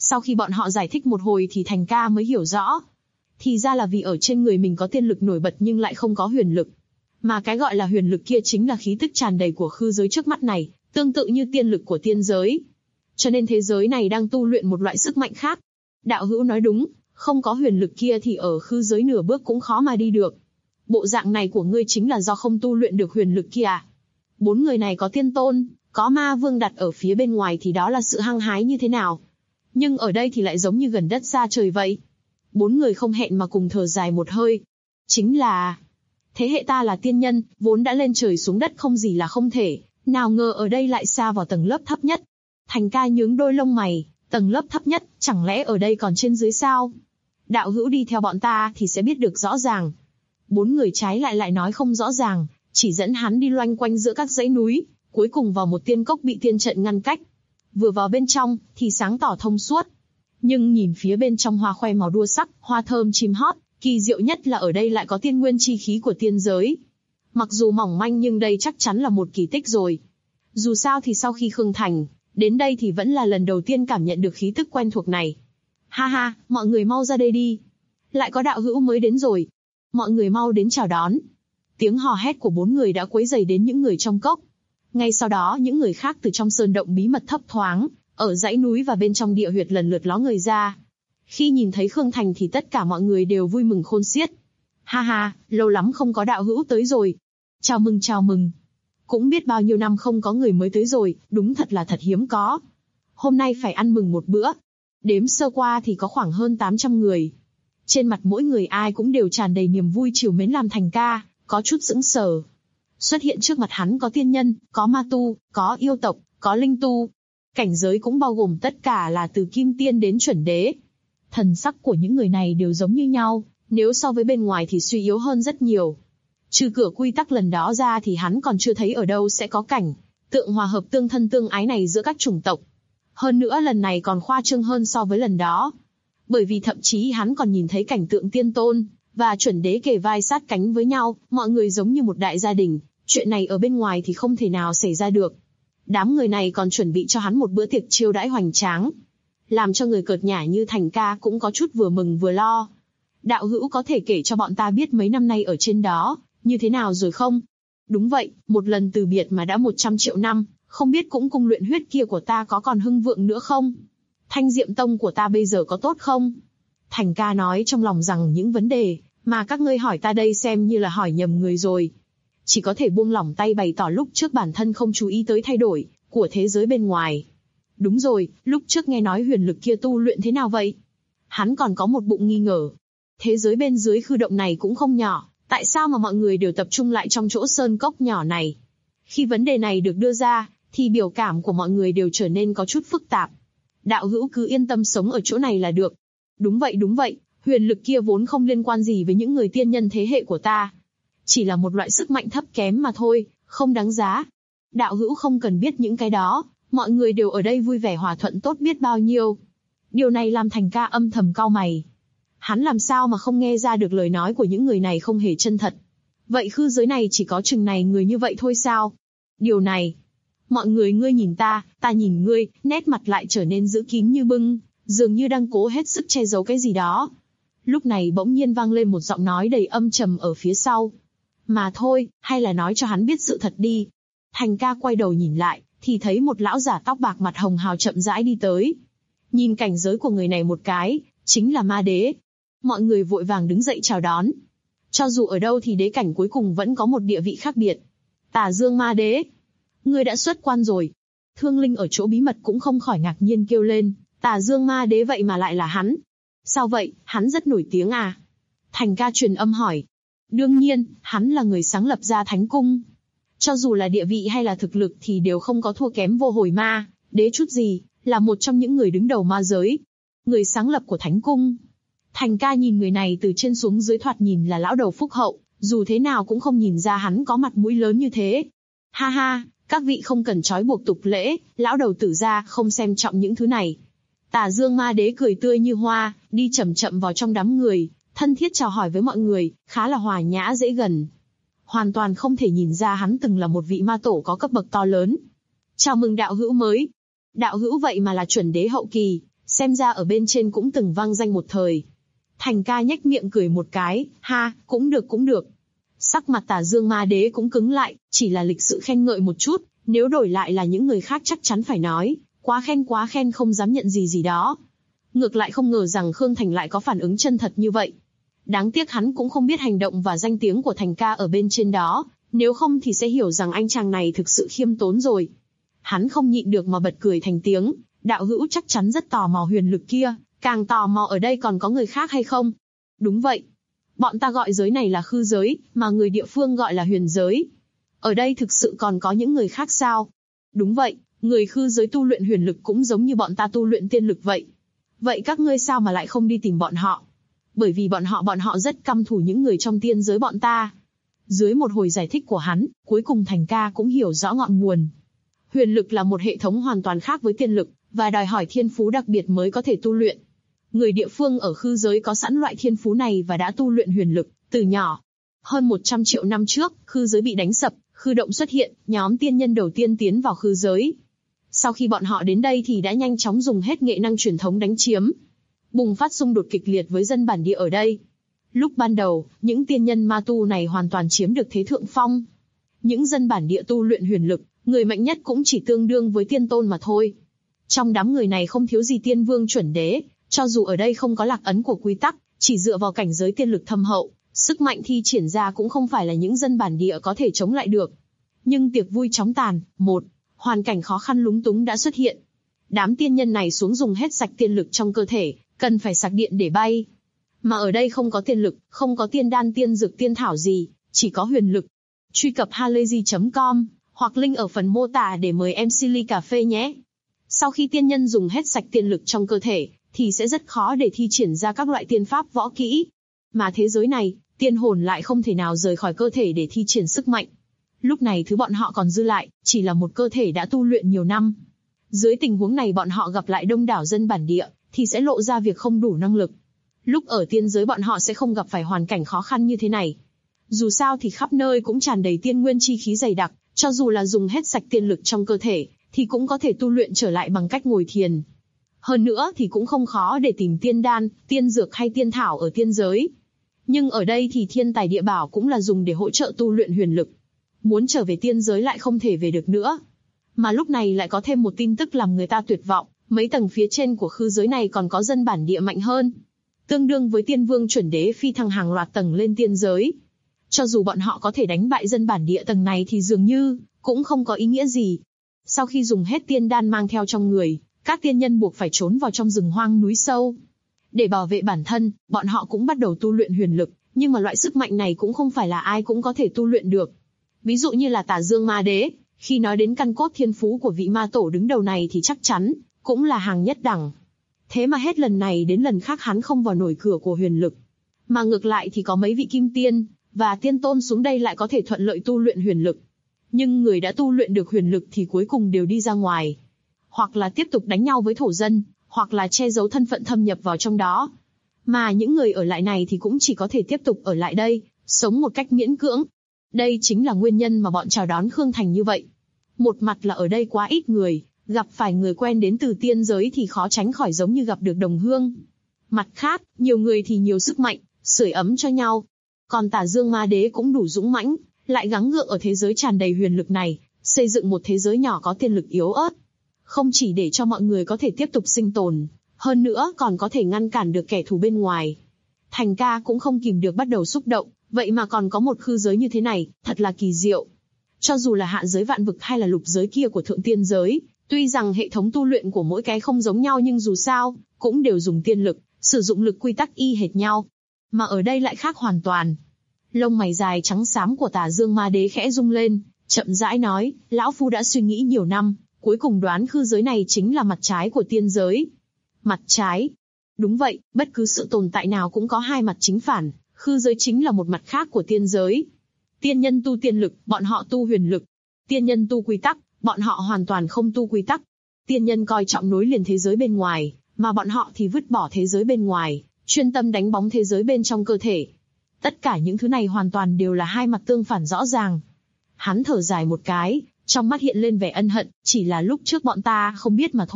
Sau khi bọn họ giải thích một hồi thì Thành ca mới hiểu rõ. Thì ra là vì ở trên người mình có tiên lực nổi bật nhưng lại không có huyền lực. Mà cái gọi là huyền lực kia chính là khí tức tràn đầy của khư giới trước mắt này, tương tự như tiên lực của tiên giới. Cho nên thế giới này đang tu luyện một loại sức mạnh khác. Đạo hữu nói đúng, không có huyền lực kia thì ở khư giới nửa bước cũng khó mà đi được. Bộ dạng này của ngươi chính là do không tu luyện được huyền lực kia à? 4 người này có tiên tôn, có ma vương đặt ở phía bên ngoài thì đó là sự hăng hái như thế nào? Nhưng ở đây thì lại giống như gần đất xa trời vậy. 4 người không hẹn mà cùng thở dài một hơi. Chính là... Thế hệ ta là tiên nhân, vốn đã lên trời xuống đất không gì là không thể, nào ngờ ở đây lại xa vào tầng lớp thấp nhất. Thành ca nhướng đôi lông mày, tầng lớp thấp nhất, chẳng lẽ ở đây còn trên dưới sao? Đạo hữu đi theo bọn ta thì sẽ biết được rõ ràng. 4 người trái lại nói không rõ ràng, chỉ dẫn hắn đi loanh quanh giữa các dãy núi, cuối cùng vào một tiên cốc bị tiên trận ngăn cách. Vừa vào bên trong, thì sáng tỏ thông suốt. Nhưng nhìn phía bên trong hoa khoe màu đua sắc, hoa thơm chim hót, kỳ diệu nhất là ở đây lại có tiên nguyên chi khí của tiên giới. Mặc dù mỏng manh nhưng đây chắc chắn là một kỳ tích rồi. Dù sao thì sau khi Khương Thành đến đây thì vẫn là lần đầu tiên cảm nhận được khí tức quen thuộc này. Ha ha, mọi người mau ra đây đi. Lại có đạo hữu mới đến rồi. Mọi người mau đến chào đón. Tiếng hò hét của 4 người đã quấy rầy đến những người trong cốc. Ngay sau đó những người khác từ trong sơn động bí mật thấp thoáng, ở dãy núi và bên trong địa huyệt lần lượt ló người ra. Khi nhìn thấy Khương Thành thì tất cả mọi người đều vui mừng khôn xiết. Ha ha, lâu lắm không có đạo hữu tới rồi. Chào mừng chào mừng. Cũng biết bao nhiêu năm không có người mới tới rồi, đúng thật là thật hiếm có. Hôm nay phải ăn mừng một bữa. Đếm sơ qua thì có khoảng hơn 800 người. Trên mặt mỗi người ai cũng đều tràn đầy niềm vui trìu mến làm Thành ca, có chút sững sờ. Xuất hiện trước mặt hắn có tiên nhân, có ma tu, có yêu tộc, có linh tu. Cảnh giới cũng bao gồm tất cả là từ kim tiên đến chuẩn đế. Thần sắc của những người này đều giống như nhau, nếu so với bên ngoài thì suy yếu hơn rất nhiều. Trừ cửa quy tắc lần đó ra thì hắn còn chưa thấy ở đâu sẽ có cảnh tượng hòa hợp tương thân tương ái này giữa các chủng tộc. Hơn nữa lần này còn khoa trương hơn so với lần đó. Bởi vì thậm chí hắn còn nhìn thấy cảnh tượng tiên tôn và chuẩn đế kề vai sát cánh với nhau, mọi người giống như một đại gia đình. Chuyện này ở bên ngoài thì không thể nào xảy ra được. Đám người này còn chuẩn bị cho hắn một bữa tiệc chiêu đãi hoành tráng. Làm cho người cợt nhả như Thành ca cũng có chút vừa mừng vừa lo. Đạo hữu có thể kể cho bọn ta biết mấy năm nay ở trên đó, như thế nào rồi không? Đúng vậy, một lần từ biệt mà đã 100 triệu năm, không biết cũng cung luyện huyết kia của ta có còn hưng vượng nữa không? Thanh Diệm Tông của ta bây giờ có tốt không? Thành ca nói trong lòng rằng những vấn đề mà các ngươi hỏi ta đây xem như là hỏi nhầm người rồi. Chỉ có thể buông lỏng tay bày tỏ lúc trước bản thân không chú ý tới thay đổi của thế giới bên ngoài. Đúng rồi, lúc trước nghe nói huyền lực kia tu luyện thế nào vậy? Hắn còn có một bụng nghi ngờ. Thế giới bên dưới khư động này cũng không nhỏ, tại sao mà mọi người đều tập trung lại trong chỗ sơn cốc nhỏ này? Khi vấn đề này được đưa ra, thì biểu cảm của mọi người đều trở nên có chút phức tạp. Đạo hữu cứ yên tâm sống ở chỗ này là được. Đúng vậy, huyền lực kia vốn không liên quan gì với những người tiên nhân thế hệ của ta. Chỉ là một loại sức mạnh thấp kém mà thôi, không đáng giá. Đạo hữu không cần biết những cái đó, mọi người đều ở đây vui vẻ hòa thuận tốt biết bao nhiêu. Điều này làm Thành ca âm thầm cau mày. Hắn làm sao mà không nghe ra được lời nói của những người này không hề chân thật. Vậy khư giới này chỉ có chừng này người như vậy thôi sao? Điều này, mọi người ngươi nhìn ta nhìn ngươi, nét mặt lại trở nên giữ kín như bưng, dường như đang cố hết sức che giấu cái gì đó. Lúc này bỗng nhiên vang lên một giọng nói đầy âm trầm ở phía sau. Mà thôi, hay là nói cho hắn biết sự thật đi. Thành ca quay đầu nhìn lại, thì thấy một lão giả tóc bạc mặt hồng hào chậm rãi đi tới. Nhìn cảnh giới của người này một cái, chính là ma đế. Mọi người vội vàng đứng dậy chào đón. Cho dù ở đâu thì đế cảnh cuối cùng vẫn có một địa vị khác biệt. Tà Dương ma đế, ngươi đã xuất quan rồi. Thương Linh ở chỗ bí mật cũng không khỏi ngạc nhiên kêu lên, Tà Dương ma đế vậy mà lại là hắn. Sao vậy, hắn rất nổi tiếng à? Thành ca truyền âm hỏi. Đương nhiên, hắn là người sáng lập ra Thánh Cung. Cho dù là địa vị hay là thực lực thì đều không có thua kém Vô Hồi Ma đế chút gì, là một trong những người đứng đầu ma giới. Người sáng lập của Thánh Cung. Thành ca nhìn người này từ trên xuống dưới thoạt nhìn là lão đầu phúc hậu, dù thế nào cũng không nhìn ra hắn có mặt mũi lớn như thế. Ha ha, các vị không cần trói buộc tục lễ, lão đầu tử gia không xem trọng những thứ này. Tà Dương ma đế cười tươi như hoa, đi chậm chậm vào trong đám người, thân thiết chào hỏi với mọi người, khá là hòa nhã dễ gần. Hoàn toàn không thể nhìn ra hắn từng là một vị ma tổ có cấp bậc to lớn. Chào mừng đạo hữu mới. Đạo hữu vậy mà là chuẩn đế hậu kỳ, xem ra ở bên trên cũng từng vang danh một thời. Thành ca nhếch miệng cười một cái, ha, cũng được cũng được. Sắc mặt Tà Dương Ma Đế cũng cứng lại, chỉ là lịch sự khen ngợi một chút, nếu đổi lại là những người khác chắc chắn phải nói, quá khen không dám nhận gì đó. Ngược lại không ngờ rằng Khương Thành lại có phản ứng chân thật như vậy. Đáng tiếc hắn cũng không biết hành động và danh tiếng của Thành ca ở bên trên đó, nếu không thì sẽ hiểu rằng anh chàng này thực sự khiêm tốn rồi. Hắn không nhịn được mà bật cười thành tiếng, đạo hữu chắc chắn rất tò mò huyền lực kia, càng tò mò ở đây còn có người khác hay không? Đúng vậy. Bọn ta gọi giới này là khư giới, mà người địa phương gọi là huyền giới. Ở đây thực sự còn có những người khác sao? Đúng vậy, người khư giới tu luyện huyền lực cũng giống như bọn ta tu luyện tiên lực vậy. Vậy các ngươi sao mà lại không đi tìm bọn họ? Bởi vì bọn họ rất căm thù những người trong tiên giới bọn ta. Dưới một hồi giải thích của hắn, cuối cùng Thành ca cũng hiểu rõ ngọn nguồn. Huyền lực là một hệ thống hoàn toàn khác với tiên lực, và đòi hỏi thiên phú đặc biệt mới có thể tu luyện. Người địa phương ở khư giới có sẵn loại thiên phú này và đã tu luyện huyền lực từ nhỏ. Hơn 100 triệu năm trước, khư giới bị đánh sập, khư động xuất hiện, nhóm tiên nhân đầu tiên tiến vào khư giới. Sau khi bọn họ đến đây thì đã nhanh chóng dùng hết nghệ năng truyền thống đánh chiếm, bùng phát xung đột kịch liệt với dân bản địa ở đây. Lúc ban đầu, những tiên nhân ma tu này hoàn toàn chiếm được thế thượng phong. Những dân bản địa tu luyện huyền lực, người mạnh nhất cũng chỉ tương đương với tiên tôn mà thôi. Trong đám người này không thiếu gì tiên vương chuẩn đế, cho dù ở đây không có lạc ấn của quy tắc, chỉ dựa vào cảnh giới tiên lực thâm hậu, sức mạnh thi triển ra cũng không phải là những dân bản địa có thể chống lại được. Nhưng tiệc vui chóng tàn, hoàn cảnh khó khăn lúng túng đã xuất hiện. Đám tiên nhân này xuống dùng hết sạch tiên lực trong cơ thể, cần phải sạc điện để bay. Mà ở đây không có tiên lực, không có tiên đan tiên dược tiên thảo gì, chỉ có huyền lực. Truy cập halayzi.com, hoặc link ở phần mô tả để mời MC ly cà phê nhé. Sau khi tiên nhân dùng hết sạch tiên lực trong cơ thể, thì sẽ rất khó để thi triển ra các loại tiên pháp võ kỹ. Mà thế giới này, tiên hồn lại không thể nào rời khỏi cơ thể để thi triển sức mạnh. Lúc này thứ bọn họ còn dư lại, chỉ là một cơ thể đã tu luyện nhiều năm. Dưới tình huống này bọn họ gặp lại đông đảo dân bản địa, thì sẽ lộ ra việc không đủ năng lực. Lúc ở tiên giới bọn họ sẽ không gặp phải hoàn cảnh khó khăn như thế này. Dù sao thì khắp nơi cũng tràn đầy tiên nguyên chi khí dày đặc, cho dù là dùng hết sạch tiên lực trong cơ thể, thì cũng có thể tu luyện trở lại bằng cách ngồi thiền. Hơn nữa thì cũng không khó để tìm tiên đan, tiên dược hay tiên thảo ở tiên giới. Nhưng ở đây thì thiên tài địa bảo cũng là dùng để hỗ trợ tu luyện huyền lực. Muốn trở về tiên giới lại không thể về được nữa. Mà lúc này lại có thêm một tin tức làm người ta tuyệt vọng, mấy tầng phía trên của khư giới này còn có dân bản địa mạnh hơn. Tương đương với tiên vương chuẩn đế phi thăng hàng loạt tầng lên tiên giới. Cho dù bọn họ có thể đánh bại dân bản địa tầng này thì dường như cũng không có ý nghĩa gì. Sau khi dùng hết tiên đan mang theo trong người, các tiên nhân buộc phải trốn vào trong rừng hoang núi sâu. Để bảo vệ bản thân, bọn họ cũng bắt đầu tu luyện huyền lực, nhưng mà loại sức mạnh này cũng không phải là ai cũng có thể tu luyện được. Ví dụ như là Tà Dương Ma Đế, khi nói đến căn cốt thiên phú của vị ma tổ đứng đầu này thì chắc chắn cũng là hàng nhất đẳng. Thế mà hết lần này đến lần khác hắn không vào nổi cửa của huyền lực. Mà ngược lại thì có mấy vị kim tiên và tiên tôn xuống đây lại có thể thuận lợi tu luyện huyền lực. Nhưng người đã tu luyện được huyền lực thì cuối cùng đều đi ra ngoài. Hoặc là tiếp tục đánh nhau với thổ dân, hoặc là che giấu thân phận thâm nhập vào trong đó. Mà những người ở lại này thì cũng chỉ có thể tiếp tục ở lại đây, sống một cách miễn cưỡng. Đây chính là nguyên nhân mà bọn chào đón Khương Thành như vậy. Một mặt là ở đây quá ít người, gặp phải người quen đến từ tiên giới thì khó tránh khỏi giống như gặp được đồng hương. Mặt khác, nhiều người thì nhiều sức mạnh, sưởi ấm cho nhau. Còn Tà Dương Ma Đế cũng đủ dũng mãnh, lại gắng gượng ở thế giới tràn đầy huyền lực này, xây dựng một thế giới nhỏ có tiên lực yếu ớt. Không chỉ để cho mọi người có thể tiếp tục sinh tồn, hơn nữa còn có thể ngăn cản được kẻ thù bên ngoài. Thành ca cũng không kìm được bắt đầu xúc động, vậy mà còn có một khư giới như thế này, thật là kỳ diệu. Cho dù là hạ giới vạn vực hay là lục giới kia của thượng tiên giới, tuy rằng hệ thống tu luyện của mỗi cái không giống nhau nhưng dù sao, cũng đều dùng tiên lực, sử dụng lực quy tắc y hệt nhau. Mà ở đây lại khác hoàn toàn. Lông mày dài trắng xám của Tà Dương Ma Đế khẽ rung lên, chậm rãi nói, lão phu đã suy nghĩ nhiều năm, cuối cùng đoán khư giới này chính là mặt trái của tiên giới. Mặt trái? Đúng vậy, bất cứ sự tồn tại nào cũng có hai mặt chính phản, khư giới chính là một mặt khác của tiên giới. Tiên nhân tu tiên lực, bọn họ tu huyền lực. Tiên nhân tu quy tắc, bọn họ hoàn toàn không tu quy tắc. Tiên nhân coi trọng nối liền thế giới bên ngoài, mà bọn họ thì vứt bỏ thế giới bên ngoài, chuyên tâm đánh bóng thế giới bên trong cơ thể. Tất cả những thứ này hoàn toàn đều là hai mặt tương phản rõ ràng. Hắn thở dài một cái, trong mắt hiện lên vẻ ân hận, chỉ là lúc trước bọn ta không biết mà thôi,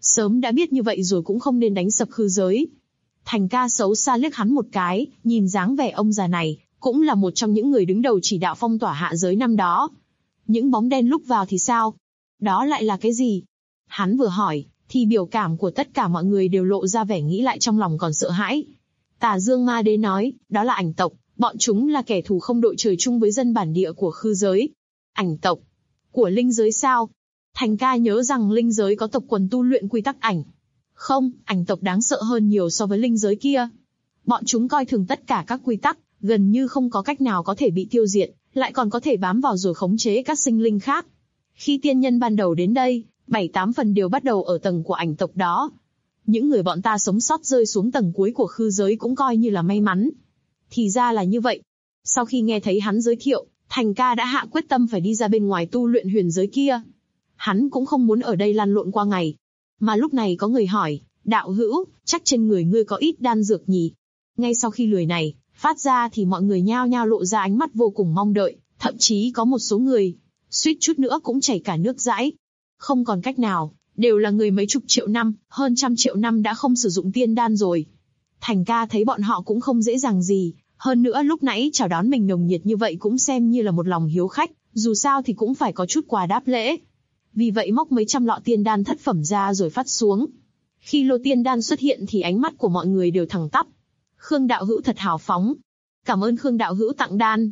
Sớm đã biết như vậy rồi cũng không nên đánh sập khư giới. Thành ca xấu xa liếc hắn một cái, nhìn dáng vẻ ông già này, cũng là một trong những người đứng đầu chỉ đạo phong tỏa hạ giới năm đó. Những bóng đen lúc vào thì sao? Đó lại là cái gì? Hắn vừa hỏi, thì biểu cảm của tất cả mọi người đều lộ ra vẻ nghĩ lại trong lòng còn sợ hãi. Tà Dương Ma Đế nói, đó là ảnh tộc, bọn chúng là kẻ thù không đội trời chung với dân bản địa của khư giới. Ảnh tộc? Của linh giới sao? Thành ca nhớ rằng linh giới có tộc quần tu luyện quy tắc ảnh. Không, ảnh tộc đáng sợ hơn nhiều so với linh giới kia. Bọn chúng coi thường tất cả các quy tắc, gần như không có cách nào có thể bị tiêu diệt, lại còn có thể bám vào rồi khống chế các sinh linh khác. Khi tiên nhân ban đầu đến đây, 7-8 phần đều bắt đầu ở tầng của ảnh tộc đó. Những người bọn ta sống sót rơi xuống tầng cuối của khư giới cũng coi như là may mắn. Thì ra là như vậy. Sau khi nghe thấy hắn giới thiệu, Thành ca đã hạ quyết tâm phải đi ra bên ngoài tu luyện huyền giới kia. Hắn cũng không muốn ở đây lăn lộn qua ngày. Mà lúc này có người hỏi, đạo hữu, chắc trên người ngươi có ít đan dược nhỉ? Ngay sau khi lời này phát ra thì mọi người nhao nhao lộ ra ánh mắt vô cùng mong đợi, thậm chí có một số người suýt chút nữa cũng chảy cả nước dãi. Không còn cách nào, đều là người mấy chục triệu năm, hơn trăm triệu năm đã không sử dụng tiên đan rồi. Thành ca thấy bọn họ cũng không dễ dàng gì, hơn nữa lúc nãy chào đón mình nồng nhiệt như vậy cũng xem như là một lòng hiếu khách, dù sao thì cũng phải có chút quà đáp lễ. Vì vậy móc mấy trăm lọ tiên đan thất phẩm ra rồi phát xuống. Khi lô tiên đan xuất hiện thì ánh mắt của mọi người đều thẳng tắp. Khương đạo hữu thật hào phóng. Cảm ơn Khương đạo hữu tặng đan.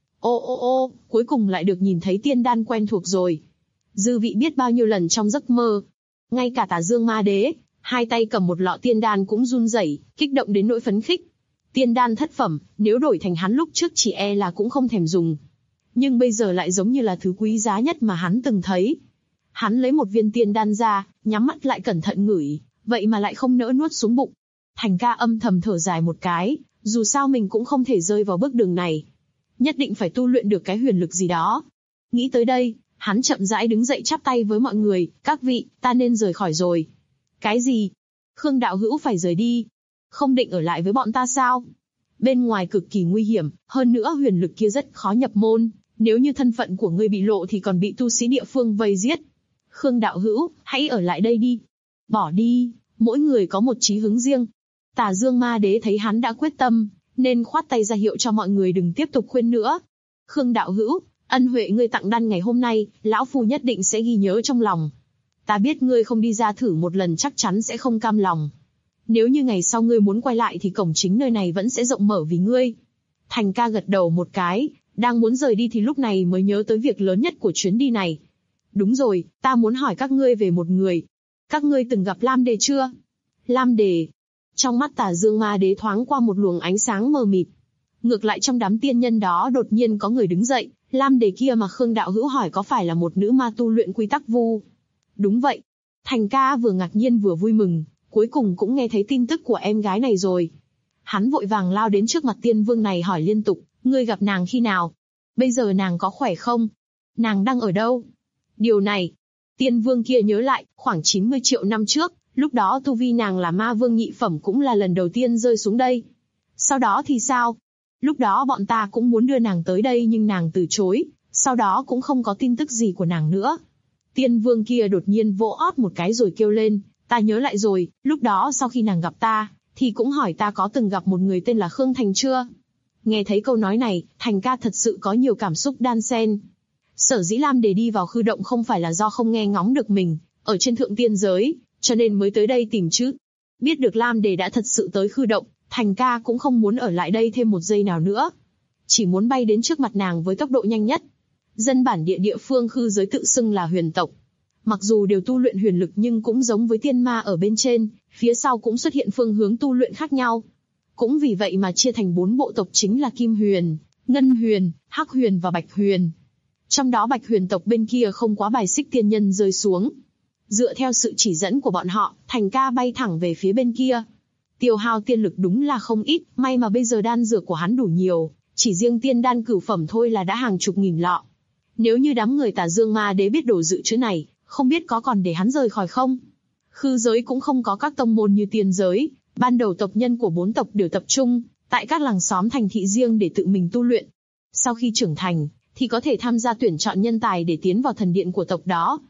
Ô, cuối cùng lại được nhìn thấy tiên đan quen thuộc rồi. Dư vị biết bao nhiêu lần trong giấc mơ. Ngay cả Tà Dương Ma Đế, hai tay cầm một lọ tiên đan cũng run rẩy, kích động đến nỗi phấn khích. Tiên đan thất phẩm, nếu đổi thành hắn lúc trước chỉ e là cũng không thèm dùng. Nhưng bây giờ lại giống như là thứ quý giá nhất mà hắn từng thấy. Hắn lấy một viên tiên đan ra, nhắm mắt lại cẩn thận ngửi, vậy mà lại không nỡ nuốt xuống bụng. Thành ca âm thầm thở dài một cái, dù sao mình cũng không thể rơi vào bước đường này. Nhất định phải tu luyện được cái huyền lực gì đó. Nghĩ tới đây, hắn chậm rãi đứng dậy chắp tay với mọi người, các vị, ta nên rời khỏi rồi. Cái gì? Khương đạo hữu phải rời đi. Không định ở lại với bọn ta sao? Bên ngoài cực kỳ nguy hiểm, hơn nữa huyền lực kia rất khó nhập môn, nếu như thân phận của ngươi bị lộ thì còn bị tu sĩ địa phương vây giết. Khương đạo hữu, hãy ở lại đây đi. Bỏ đi, mỗi người có một chí hướng riêng. Tà Dương Ma Đế thấy hắn đã quyết tâm, nên khoát tay ra hiệu cho mọi người đừng tiếp tục khuyên nữa. Khương đạo hữu, ân huệ ngươi tặng đan ngày hôm nay, lão phu nhất định sẽ ghi nhớ trong lòng. Ta biết ngươi không đi ra thử một lần chắc chắn sẽ không cam lòng. Nếu như ngày sau ngươi muốn quay lại thì cổng chính nơi này vẫn sẽ rộng mở vì ngươi. Thành ca gật đầu một cái, đang muốn rời đi thì lúc này mới nhớ tới việc lớn nhất của chuyến đi này. Đúng rồi, ta muốn hỏi các ngươi về một người. Các ngươi từng gặp Lam Đề chưa? Lam Đề. Trong mắt Tà Dương Ma Đế thoáng qua một luồng ánh sáng mờ mịt. Ngược lại trong đám tiên nhân đó đột nhiên có người đứng dậy, Lam Đề kia mà Khương đạo hữu hỏi có phải là một nữ ma tu luyện quy tắc vu? Đúng vậy. Thành ca vừa ngạc nhiên vừa vui mừng, cuối cùng cũng nghe thấy tin tức của em gái này rồi. Hắn vội vàng lao đến trước mặt tiên vương này hỏi liên tục, ngươi gặp nàng khi nào? Bây giờ nàng có khỏe không? Nàng đang ở đâu? Điều này, tiên vương kia nhớ lại, khoảng 90 triệu năm trước, lúc đó tu vi nàng là ma vương nhị phẩm cũng là lần đầu tiên rơi xuống đây. Sau đó thì sao? Lúc đó bọn ta cũng muốn đưa nàng tới đây nhưng nàng từ chối, sau đó cũng không có tin tức gì của nàng nữa. Tiên vương kia đột nhiên vỗ ót một cái rồi kêu lên, ta nhớ lại rồi, lúc đó sau khi nàng gặp ta, thì cũng hỏi ta có từng gặp một người tên là Khương Thành chưa? Nghe thấy câu nói này, Thành ca thật sự có nhiều cảm xúc đan xen. Sở dĩ Lam Đề đi vào khư động không phải là do không nghe ngóng được mình, ở trên thượng tiên giới, cho nên mới tới đây tìm chứ. Biết được Lam Đề đã thật sự tới khư động, Thành ca cũng không muốn ở lại đây thêm một giây nào nữa. Chỉ muốn bay đến trước mặt nàng với tốc độ nhanh nhất. Dân bản địa địa phương khư giới tự xưng là huyền tộc. Mặc dù đều tu luyện huyền lực nhưng cũng giống với tiên ma ở bên trên, phía sau cũng xuất hiện phương hướng tu luyện khác nhau. Cũng vì vậy mà chia thành 4 bộ tộc chính là Kim Huyền, Ngân Huyền, Hắc Huyền và Bạch Huyền. Trong đó Bạch Huyền tộc bên kia không quá bài xích tiên nhân rơi xuống. Dựa theo sự chỉ dẫn của bọn họ, Thành ca bay thẳng về phía bên kia. Tiêu hao tiên lực đúng là không ít, may mà bây giờ đan dược của hắn đủ nhiều, chỉ riêng tiên đan cửu phẩm thôi là đã hàng chục nghìn lọ. Nếu như đám người Tà Dương Ma Đế biết đồ dự trữ này, không biết có còn để hắn rời khỏi không? Khư giới cũng không có các tông môn như tiên giới, ban đầu tộc nhân của 4 tộc đều tập trung tại các làng xóm thành thị riêng để tự mình tu luyện. Sau khi trưởng thành, thì có thể tham gia tuyển chọn nhân tài để tiến vào thần điện của tộc đó.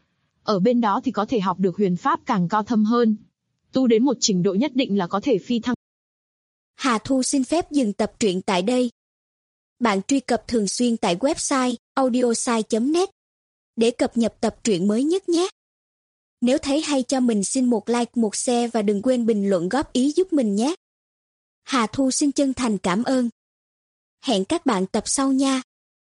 Ở bên đó thì có thể học được huyền pháp càng cao thâm hơn. Tu đến một trình độ nhất định là có thể phi thăng. Hà Thu xin phép dừng tập truyện tại đây. Bạn truy cập thường xuyên tại website audiosai.net để cập nhật tập truyện mới nhất nhé. Nếu thấy hay cho mình xin một like, một share và đừng quên bình luận góp ý giúp mình nhé. Hà Thu xin chân thành cảm ơn. Hẹn các bạn tập sau nha.